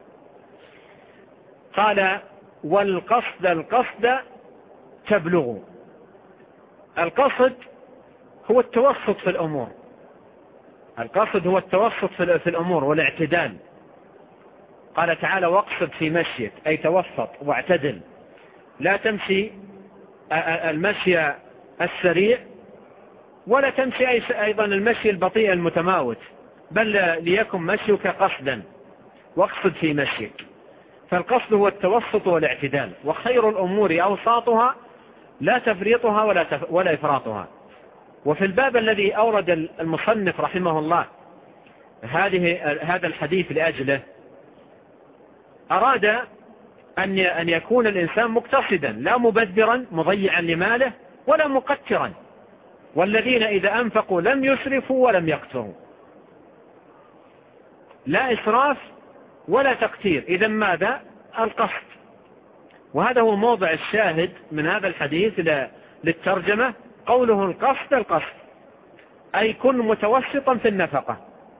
قال: والقصد تبلغوا. القصد هو التوسط في الأمور، القصد هو التوسط في الأمور والاعتدال. قال تعالى: واقصد في مشيك، أي توسط واعتدل، لا تمشي المشي السريع ولا تمشي أيضا المشي البطيء المتماوت، بل ليكن مشيك قصدا، واقصد في مشيك. فالقصد هو التوسط والاعتدال، وخير الأمور أوساطها لا تفريطها ولا إفراطها. وفي الباب الذي أورد المصنف رحمه الله هذا الحديث لأجله أراد أن يكون الإنسان مقتصدا، لا مبذرا مضيعا لماله ولا مقترا، والذين إذا أنفقوا لم يسرفوا ولم يقتروا. لا إسراف ولا تقتير. إذا ماذا؟ القصد. وهذا هو موضع الشاهد من هذا الحديث للترجمة، قوله القصد أي كن متوسطا في النفقة،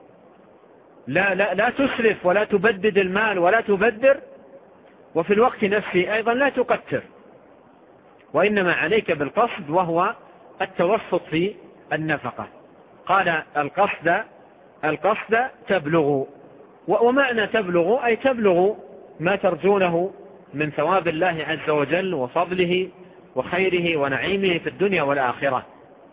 لا تسرف ولا تبدد المال ولا تبدر، وفي الوقت نفسه أيضا لا تقتر، وإنما عليك بالقصد وهو التوسط في النفقة. قال القصد تبلغ. ومعنى تبلغ أي تبلغ ما ترجونه من ثواب الله عز وجل وفضله وخيره ونعيمه في الدنيا والآخرة.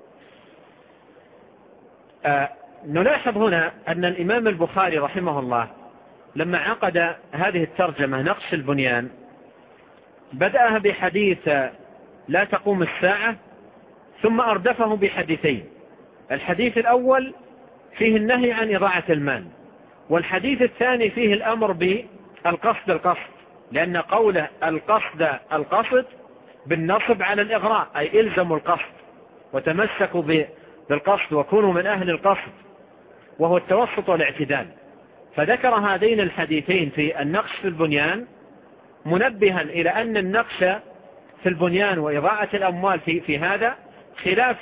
نلاحظ هنا أن الإمام البخاري رحمه الله لما عقد هذه الترجمة نقش البنيان بدأها بحديث لا تقوم الساعة، ثم أردفه بحديثين. الحديث الأول فيه النهي عن إضاعة المال، والحديث الثاني فيه الأمر بالقصد، لأن قوله القصد بالنصب على الإغراء، أي إلزموا القصد وتمسكوا بالقصد وكونوا من أهل القصد، وهو التوسط والاعتدال. فذكر هذين الحديثين في النقش في البنيان منبها إلى أن النقش في البنيان وإضاعة الأموال في هذا خلاف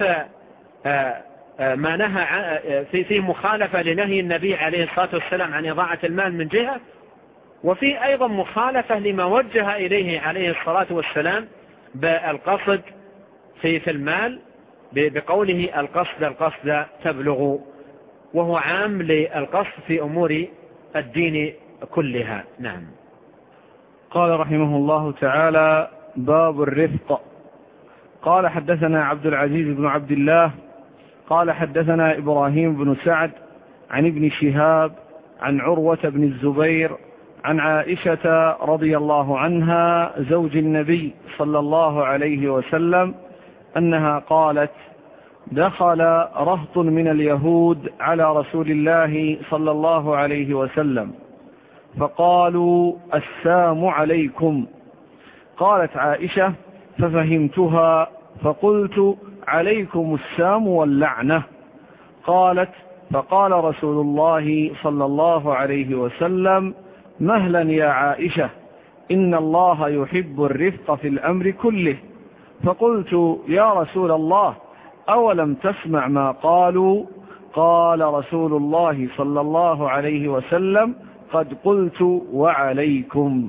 ما نهى في مخالفة لنهي النبي عليه الصلاة والسلام عن إضاعة المال من جهة، وفي أيضا مخالفة لما وجه إليه عليه الصلاة والسلام بالقصد في المال بقوله القصد تبلغ، وهو عام للقصد في أمور الدين كلها. نعم. قال رحمه الله تعالى: باب الرفق. قال حدثنا عبد العزيز بن عبد الله قال حدثنا إبراهيم بن سعد عن ابن شهاب عن عروة بن الزبير عن عائشة رضي الله عنها زوج النبي صلى الله عليه وسلم أنها قالت: دخل رهط من اليهود على رسول الله صلى الله عليه وسلم فقالوا: السام عليكم. قالت عائشة: ففهمتها فقلت: عليكم السام واللعنة. قالت: فقال رسول الله صلى الله عليه وسلم: مهلا يا عائشة، إن الله يحب الرفق في الأمر كله. فقلت: يا رسول الله، أولم تسمع ما قالوا؟ قال رسول الله صلى الله عليه وسلم: قد قلت وعليكم.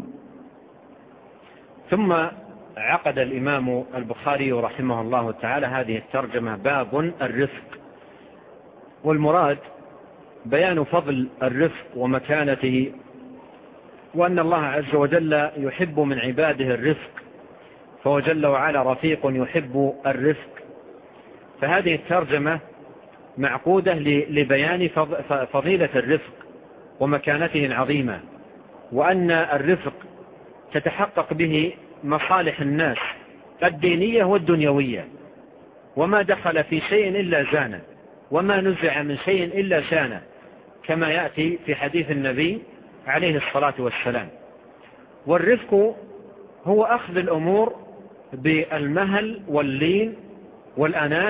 ثم عقد الإمام البخاري رحمه الله تعالى هذه الترجمة: باب الرفق. والمراد بيان فضل الرفق ومكانته، وأن الله عز وجل يحب من عباده الرفق، فهو جل وعلا رفيق يحب الرفق. فهذه الترجمة معقودة لبيان فضيلة الرفق ومكانته العظيمة، وأن الرفق تتحقق به مصالح الناس الدينية والدنيوية، وما دخل في شيء إلا زانه، وما نزع من شيء إلا شانه، كما يأتي في حديث النبي عليه الصلاة والسلام. والرفق هو أخذ الأمور بالمهل واللين والأنات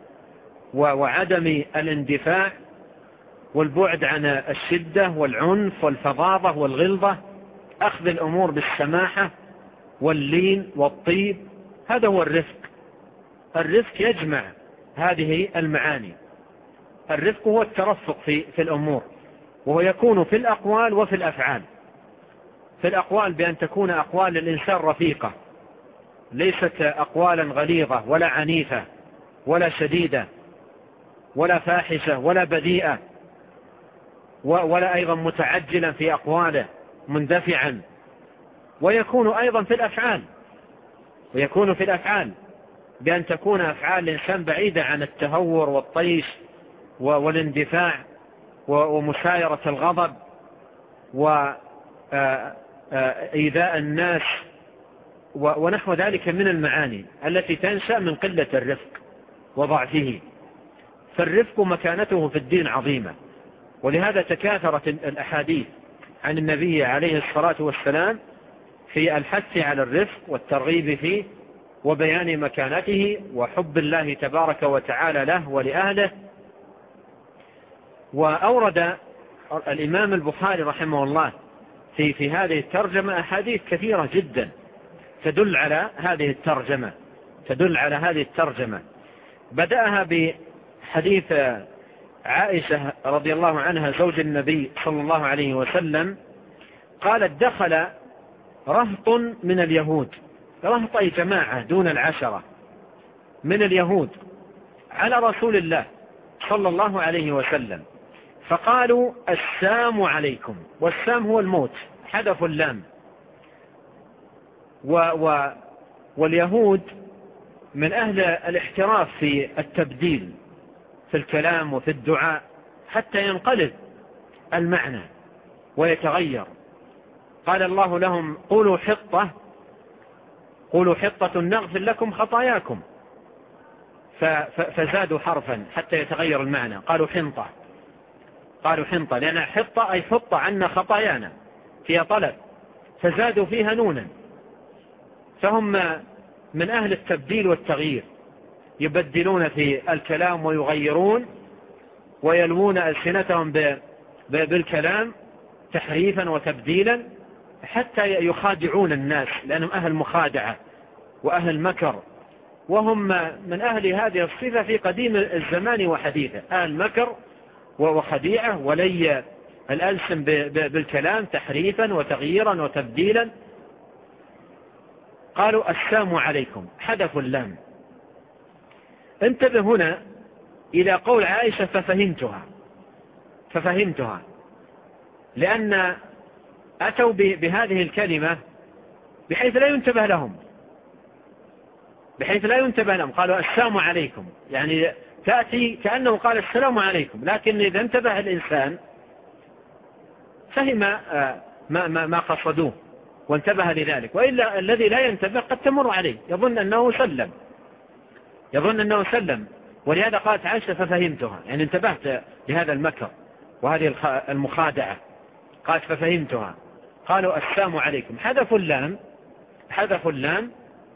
وعدم الاندفاع والبعد عن الشدة والعنف والفظاظة والغلظة، أخذ الأمور بالسماحة واللين والطيب. هذا هو الرفق. الرفق يجمع هذه المعاني. الرفق هو الترفق في الأمور، وهو يكون في الأقوال وفي الأفعال. في الأقوال بأن تكون أقوال الإنسان رفيقة، ليست أقوالا غليظة ولا عنيفة ولا شديدة ولا فاحشة ولا بذيئة، ولا أيضا متعجلا في أقواله مندفعا. ويكون أيضا في الأفعال بأن تكون أفعال الإنسان بعيدة عن التهور والطيش والاندفاع ومسايرة الغضب وإيذاء الناس ونحو ذلك من المعاني التي تنشأ من قلة الرفق وضعفه. فالرفق مكانته في الدين عظيمة، ولهذا تكاثرت الأحاديث عن النبي عليه الصلاة والسلام في الحث على الرفق والترغيب فيه وبيان مكانته وحب الله تبارك وتعالى له ولأهله. وأورد الإمام البخاري رحمه الله في هذه الترجمة أحاديث كثيرة جدا تدل على هذه الترجمة. بدأها بحديث عائشة رضي الله عنها زوج النبي صلى الله عليه وسلم، قالت: دخل رهط من اليهود، رهط أي جماعة دون 10 من اليهود، على رسول الله صلى الله عليه وسلم، فقالوا: السام عليكم. والسام هو الموت، حذف اللام. واليهود من أهل الاحتراف في التبديل في الكلام وفي الدعاء حتى ينقلب المعنى ويتغير. قال الله لهم: قولوا حطة نغفر لكم خطاياكم، فزادوا حرفا حتى يتغير المعنى، قالوا حنطة، لأن حطة أي حط عنا خطايانا، فيها طلب، فزادوا فيها نونا. فهم من أهل التبديل والتغيير، يبدلون في الكلام ويغيرون ويلوون ألسنتهم بالكلام تحريفا وتبديلا حتى يخادعون الناس، لأنهم أهل مخادعة وأهل مكر، وهم من أهل هذه الصفة في قديم الزمان وحديثه، أهل مكر وخديعة ولي الألسن بالكلام تحريفا وتغييرا وتبديلا. قالوا: السام عليكم، حذفوا اللام. انتبه هنا إلى قول عائشة: ففهمتها، لأن أتوا بهذه الكلمة بحيث لا ينتبه لهم، قالوا: السلام عليكم، يعني تأتي كأنه قال السلام عليكم، لكن إذا انتبه الإنسان فهم ما قصدوه وانتبه لذلك، وإلا الذي لا ينتبه قد تمر عليه يظن أنه سلم. ولهذا قالت عائشة: ففهمتها، يعني انتبهت لهذا المكر وهذه المخادعة. قالت: ففهمتها. قالوا: السلام عليكم، حذفوا اللام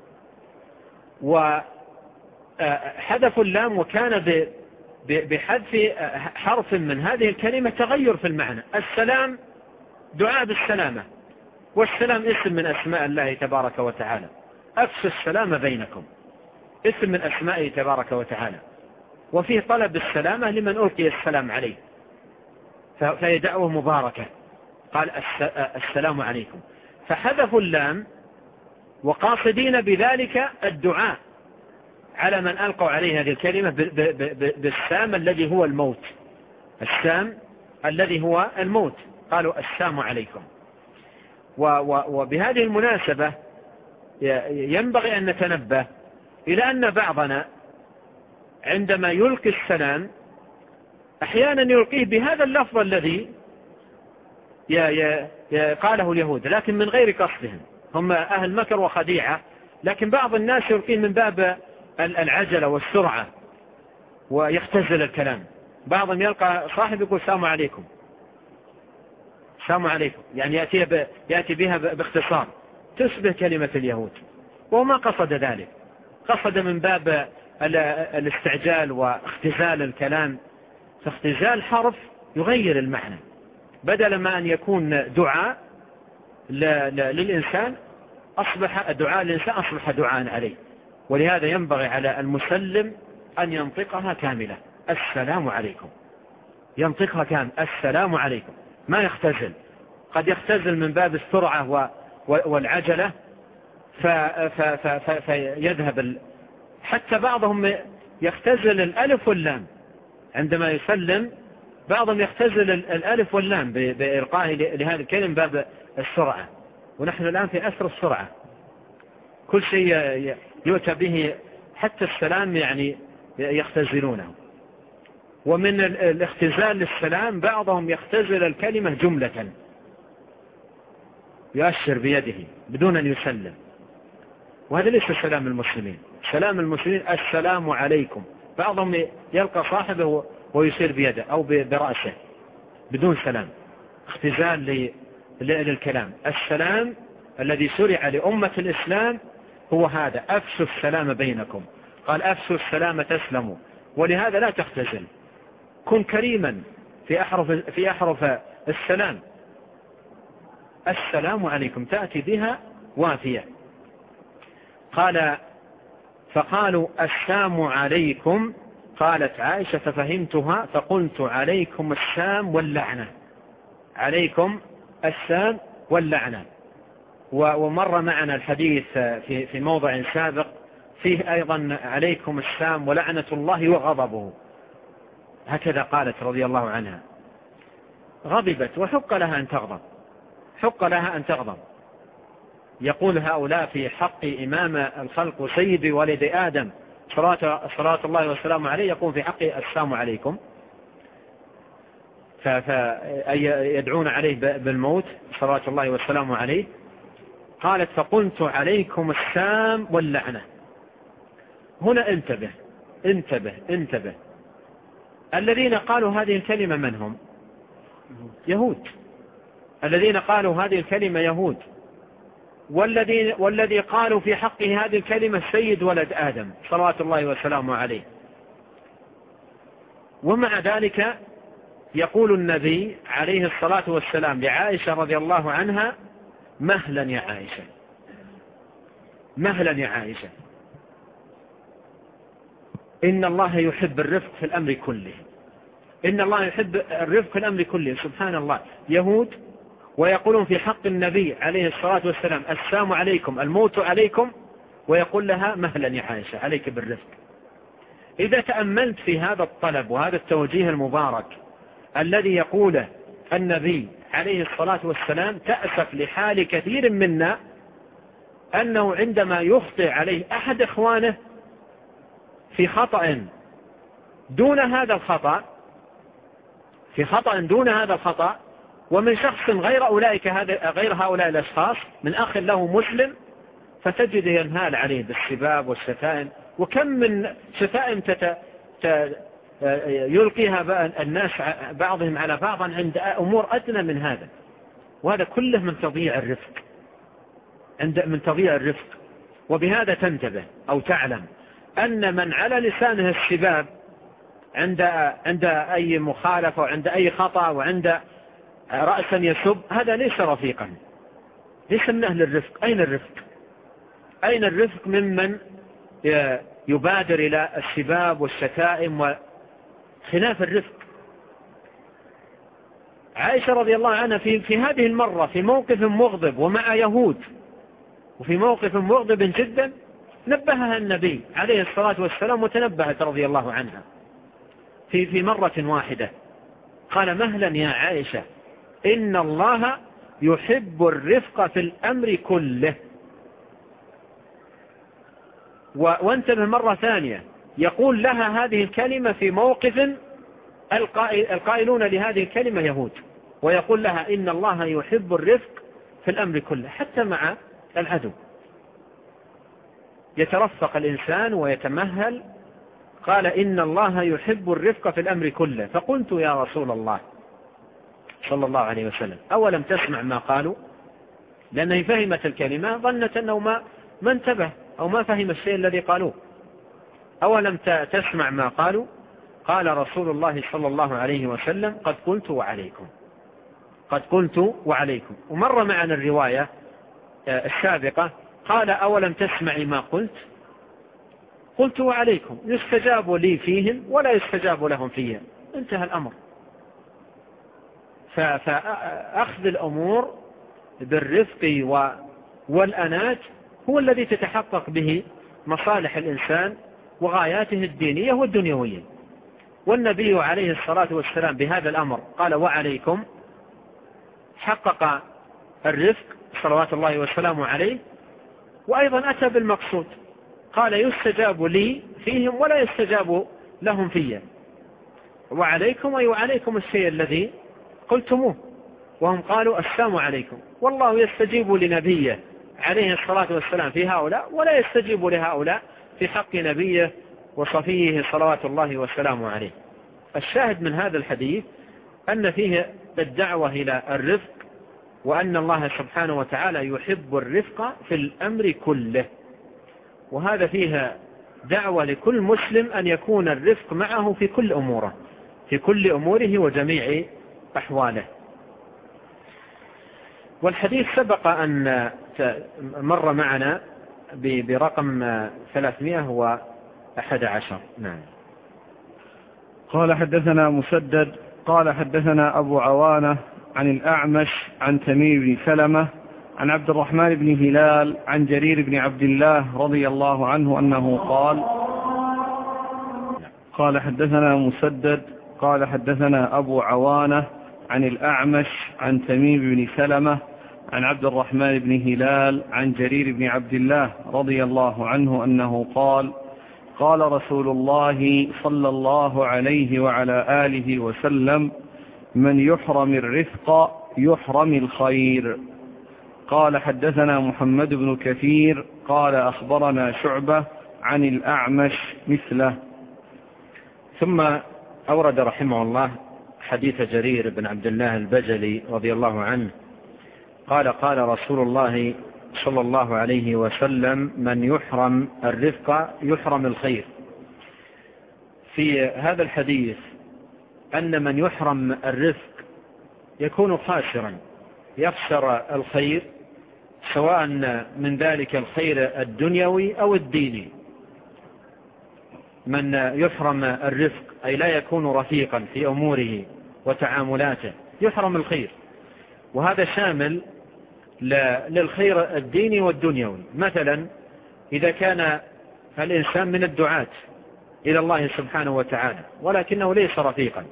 وحذفوا اللام، وكان بحذف حرف من هذه الكلمة تغير في المعنى. السلام دعاء بالسلامة، والسلام اسم من أسماء الله تبارك وتعالى، أفشوا السلام بينكم، اسم من أسمائه تبارك وتعالى، وفيه طلب السلامة لمن ألقي السلام عليه، فهي دعوة مباركة. قال: السلام عليكم، فحذفوا اللام وقاصدين بذلك الدعاء على من ألقوا عليه هذه الكلمة بالسام الذي هو الموت. قالوا: السلام عليكم. وبهذه المناسبة ينبغي أن نتنبه إلى أن بعضنا عندما يلقي السلام أحيانا يلقيه بهذا اللفظ الذي قاله اليهود، لكن من غير قصدهم، هم أهل مكر وخديعة، لكن بعض الناس يلقيه من باب العجلة والسرعة ويختزل الكلام. بعضهم يلقى صاحب يقول: السلام عليكم، يعني يأتي بها باختصار تشبه كلمة اليهود، وما قصد ذلك، قصد من باب الاستعجال واختزال الكلام، فاختزال حرف يغير المعنى، بدل ما أن يكون دعاء للإنسان أصبح دعاء عليه. ولهذا ينبغي على المسلم أن ينطقها كاملة: السلام عليكم، ينطقها كامل: السلام عليكم، ما يختزل. قد يختزل من باب السرعة والعجلة فيذهب حتى بعضهم يختزل الألف واللام عندما يسلم، بعضهم يختزل الألف واللام بإلقائه لهذه الكلمة باب السرعة، ونحن الآن في أسر السرعة، كل شيء يؤتى به، حتى السلام يعني يختزلونه. ومن الاختزال للسلام بعضهم يختزل الكلمة جملة، يؤشر بيده بدون أن يسلم، وهذا ليس سلام المسلمين. سلام المسلمين: السلام عليكم. بعضهم يلقى صاحبه ويشير بيده أو برأسه بدون سلام، اختزال للكلام. السلام الذي شرع لأمة الإسلام هو هذا: أفشوا السلام بينكم. قال: أفشوا السلام تسلموا. ولهذا لا تختزل، كن كريما في أحرف السلام. السلام عليكم تأتي بها وافية. قال فقالوا السام عليكم. قالت عائشة ففهمتها فقلت عليكم السام واللعنة. عليكم السام واللعنة. ومر معنا الحديث في موضع سابق فيه أيضا عليكم السام ولعنة الله وغضبه. هكذا قالت رضي الله عنها. غضبت وحق لها أن تغضب، حق لها أن تغضب. يقول هؤلاء في حق إمام الخلق وسيد والد آدم صلاة الله والسلام عليه، يقول في حقه السلام عليكم، فيدعون عليه بالموت صلاة الله والسلام عليه. قالت فقلت عليكم السام واللعنة. هنا انتبه انتبه انتبه. الذين قالوا هذه الكلمة من هم؟ يهود. الذين قالوا هذه الكلمة يهود، والذي قالوا في حقه هذه الكلمة سيد ولد آدم صلوات الله وسلامه عليه. ومع ذلك يقول النبي عليه الصلاة والسلام لعائشة رضي الله عنها مهلا يا عائشة، مهلا يا عائشة، إن الله يحب الرفق في الأمر كله. إن الله يحب الرفق في الأمر كله. سبحان الله، يهود ويقولون في حق النبي عليه الصلاة والسلام السلام عليكم، الموت عليكم، ويقول لها مهلا يا عائشة عليك بالرفق. إذا تأملت في هذا الطلب وهذا التوجيه المبارك الذي يقوله النبي عليه الصلاة والسلام، تأسف لحال كثير منا أنه عندما يخطئ عليه أحد إخوانه في خطأ دون هذا الخطأ، في خطأ دون هذا الخطأ، ومن شخص غير هؤلاء الأشخاص، من أخ له مسلم، فتجد ينهال عليه بالسباب والشتائم. وكم من شتائم يلقيها الناس بعضهم على بعض عند أمور أدنى من هذا، وهذا كله من تضييع الرفق، من تضييع الرفق. وبهذا تنتبه أو تعلم أن من على لسانه السباب عند أي مخالفة وعند أي خطأ وعند رأسا يسب، هذا ليس رفيقا، ليس من أهل الرفق. أين الرفق؟ أين الرفق ممن يبادر إلى السباب والشتائم وخلاف الرفق؟ عائشة رضي الله عنها في هذه المرة في موقف مغضب ومع يهود، وفي موقف مغضب جدا، نبهها النبي عليه الصلاة والسلام وتنبهت رضي الله عنها في مرة واحدة. قال مهلا يا عائشة، إن الله يحب الرفق في الأمر كله. وانتبه مرة ثانية، يقول لها هذه الكلمة في موقف القائلون لهذه الكلمة يهود، ويقول لها إن الله يحب الرفق في الأمر كله، حتى مع العدو يترفق الإنسان ويتمهل. قال إن الله يحب الرفق في الأمر كله. فقلت يا رسول الله صلى الله عليه وسلم أولم تسمع ما قالوا؟ لأنه فهمت الكلمة، ظنت أنه ما انتبه أو ما فهم الشيء الذي قالوه. أولم تسمع ما قالوا؟ قال رسول الله صلى الله عليه وسلم قد قلت وعليكم، قد قلت وعليكم. ومر معنا الرواية السابقة قال أولم تسمعي ما قلت؟ قلت وعليكم، يستجاب لي فيهم ولا يستجاب لهم فيهم، انتهى الأمر. فأخذ الأمور بالرفق والأنات هو الذي تتحقق به مصالح الإنسان وغاياته الدينية والدنيوية. والنبي عليه الصلاة والسلام بهذا الأمر قال وعليكم، حقق الرفق صلوات الله والسلام عليه، وأيضا أتى بالمقصود، قال يستجاب لي فيهم ولا يستجاب لهم فيا. وعليكم أي وعليكم الشيء الذي قلتموه، وهم قالوا السلام عليكم. والله يستجيب لنبيه عليه الصلاة والسلام في هؤلاء ولا يستجيب لهؤلاء في حق نبيه وصفيه صلوات الله والسلام عليه. الشاهد من هذا الحديث أن فيه الدعوة إلى الرفق، وأن الله سبحانه وتعالى يحب الرفق في الأمر كله. وهذا فيها دعوة لكل مسلم أن يكون الرفق معه في كل أموره، في كل أموره وجميع أحواله. والحديث سبق أن مر معنا برقم 311. نعم. قال حدثنا مسدد قال حدثنا أبو عوانة عن الأعمش عن تميم بن سلمة عن عبد الرحمن بن هلال عن جرير بن عبد الله رضي الله عنه أنه قال حدثنا مسدد قال حدثنا أبو عوانة عن الأعمش عن تميم بن سلمة عن عبد الرحمن بن هلال عن جرير بن عبد الله رضي الله عنه أنه قال رسول الله صلى الله عليه وعلى آله وسلم: من يحرم الرفق يحرم الخير. قال حدثنا محمد بن كثير قال أخبرنا شعبة عن الأعمش مثله. ثم أورد رحمه الله حديث جرير بن عبد الله البجلي رضي الله عنه قال رسول الله صلى الله عليه وسلم: من يحرم الرفق يحرم الخير. في هذا الحديث أن من يحرم الرفق يكون خاسرا، يخسر الخير، سواء من ذلك الخير الدنيوي أو الديني. من يحرم الرفق أي لا يكون رفيقا في أموره وتعاملاته يحرم الخير، وهذا شامل للخير الديني والدنيوي. مثلا إذا كان الإنسان من الدعاة إلى الله سبحانه وتعالى ولكنه ليس رفيقا،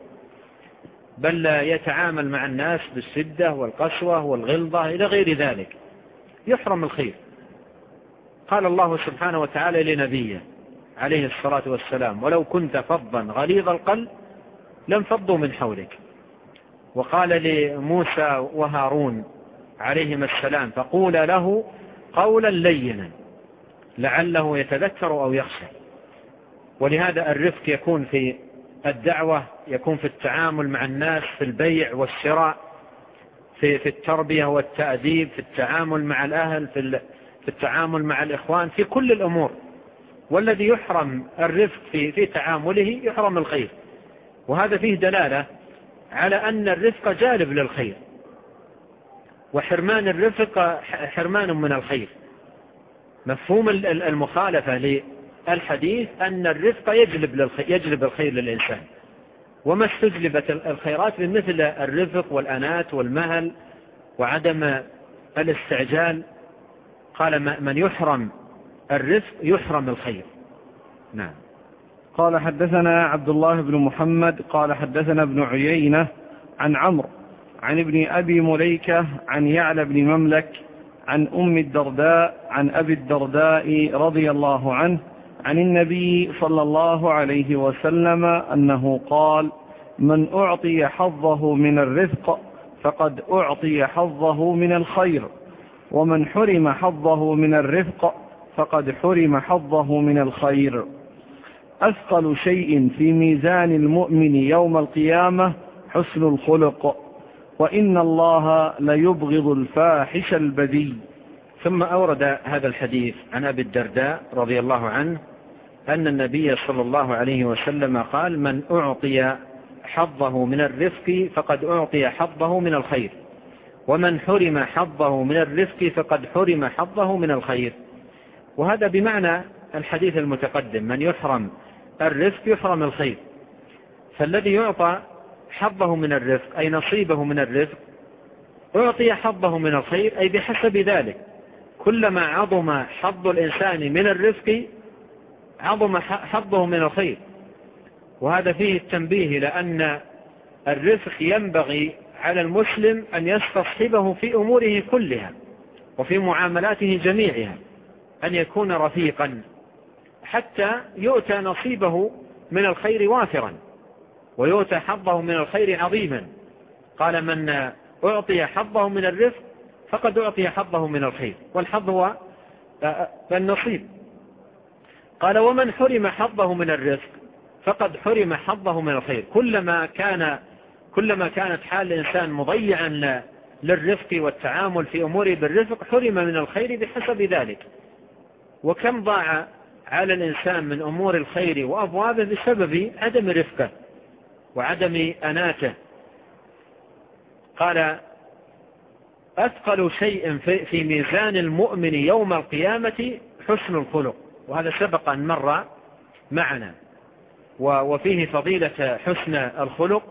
بل يتعامل مع الناس بالشدة والقسوة والغلظة إلى غير ذلك، يحرم الخير. قال الله سبحانه وتعالى لنبيه عليه الصلاة والسلام: ولو كنت فظا غليظ القلب لانفضوا من حولك. وقال لموسى وهارون عليهما السلام: فقول له قولا لينا لعله يتذكر أو يخشى. ولهذا الرفق يكون في الدعوة، يكون في التعامل مع الناس، في البيع والشراء، في التربية والتأديب، في التعامل مع الأهل، في التعامل مع الإخوان، في كل الأمور. والذي يحرم الرفق في تعامله يحرم الخير. وهذا فيه دلالة على أن الرفق جالب للخير، وحرمان الرفق حرمان من الخير. مفهوم المخالفة للحديث أن الرفق يجلب الخير للإنسان، وما استجلبت الخيرات من مثل الرفق والأنات والمهل وعدم الاستعجال. قال: من يحرم الرفق يحرم الخير. نعم. قال حدثنا عبد الله بن محمد قال حدثنا ابن عيينة عن عمرو عن ابن أبي مليكة عن يعلى بن مملك عن أم الدرداء عن أبي الدرداء رضي الله عنه عن النبي صلى الله عليه وسلم أنه قال: من أعطي حظه من الرفق فقد أعطي حظه من الخير، ومن حرم حظه من الرفق فقد حرم حظه من الخير. أثقل شيء في ميزان المؤمن يوم القيامة حسن الخلق، وإن الله ليبغض الفاحش البذيء. ثم أورد هذا الحديث عن أبي الدرداء رضي الله عنه أن النبي صلى الله عليه وسلم قال: من أعطي حظه من الرفق فقد أعطي حظه من الخير، ومن حرم حظه من الرفق فقد حرم حظه من الخير. وهذا بمعنى الحديث المتقدم: من يحرم الرفق يحرم الخير. فالذي يعطى حظه من الرفق أي نصيبه من الرفق أعطي حظه من الخير، أي بحسب ذلك. كلما عظم حظ الإنسان من الرفق عظم حظه من الخير. وهذا فيه التنبيه لأن الرفق ينبغي على المسلم أن يستصحبه في أموره كلها وفي معاملاته جميعها، أن يكون رفيقا حتى يؤتى نصيبه من الخير وافرا ويؤتى حظه من الخير عظيما. قال: من أعطي حظه من الرفق فقد أعطي حظه من الخير، والحظ هو النصيب. قال: ومن حرم حظه من الرفق فقد حرم حظه من الخير. كلما كانت حال الإنسان مضيعا للرفق والتعامل في أموره بالرفق حرم من الخير بحسب ذلك. وكم ضاع على الإنسان من أمور الخير وأبوابه بسبب عدم رفقه وعدم أناته. قال أثقل شيء في ميزان المؤمن يوم القيامة حسن الخلق، وهذا سبق أن مر معنا، وفيه فضيلة حسن الخلق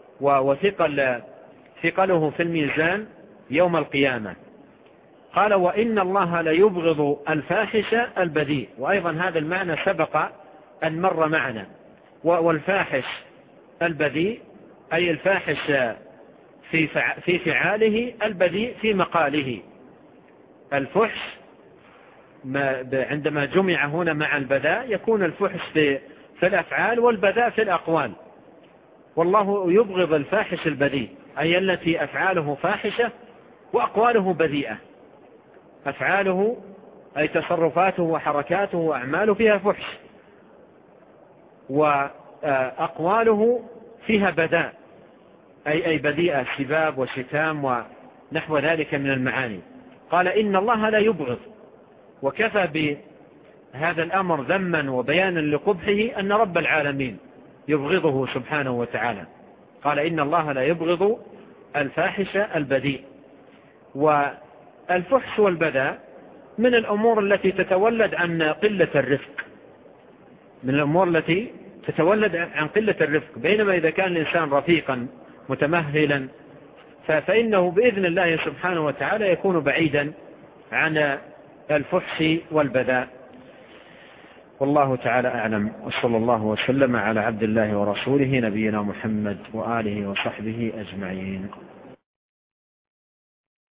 وثقله في الميزان يوم القيامة. قال وإن الله ليبغض الفاحش البذيء، وأيضا هذا المعنى سبق أن مر معنا. والفاحش البذيء أي الفاحش في فعاله، البذيء في مقاله. الفحش عندما جمع هنا مع البذاء يكون الفحش في الأفعال والبذاء في الأقوال. والله يبغض الفاحش البذيء أي التي أفعاله فاحشة وأقواله بذيئة. أفعاله أي تصرفاته وحركاته وأعماله فيها فحش، وأقواله فيها بذاء أي بذيئة، سباب وشتام ونحو ذلك من المعاني. قال إن الله لا يبغض، وكفى بهذا الأمر ذما وبيانا لقبحه أن رب العالمين يبغضه سبحانه وتعالى. قال إن الله لا يبغض الفاحش البذيء. والفحش والبذاء من الأمور التي تتولد عن قلة الرفق، من الأمور التي تتولد عن قلة الرفق. بينما إذا كان الإنسان رفيقا متمهلا فإنه بإذن الله سبحانه وتعالى يكون بعيدا عن الفحش والبذاء. والله تعالى أعلم، وصلى الله وسلم على عبد الله ورسوله نبينا محمد وآله وصحبه أجمعين.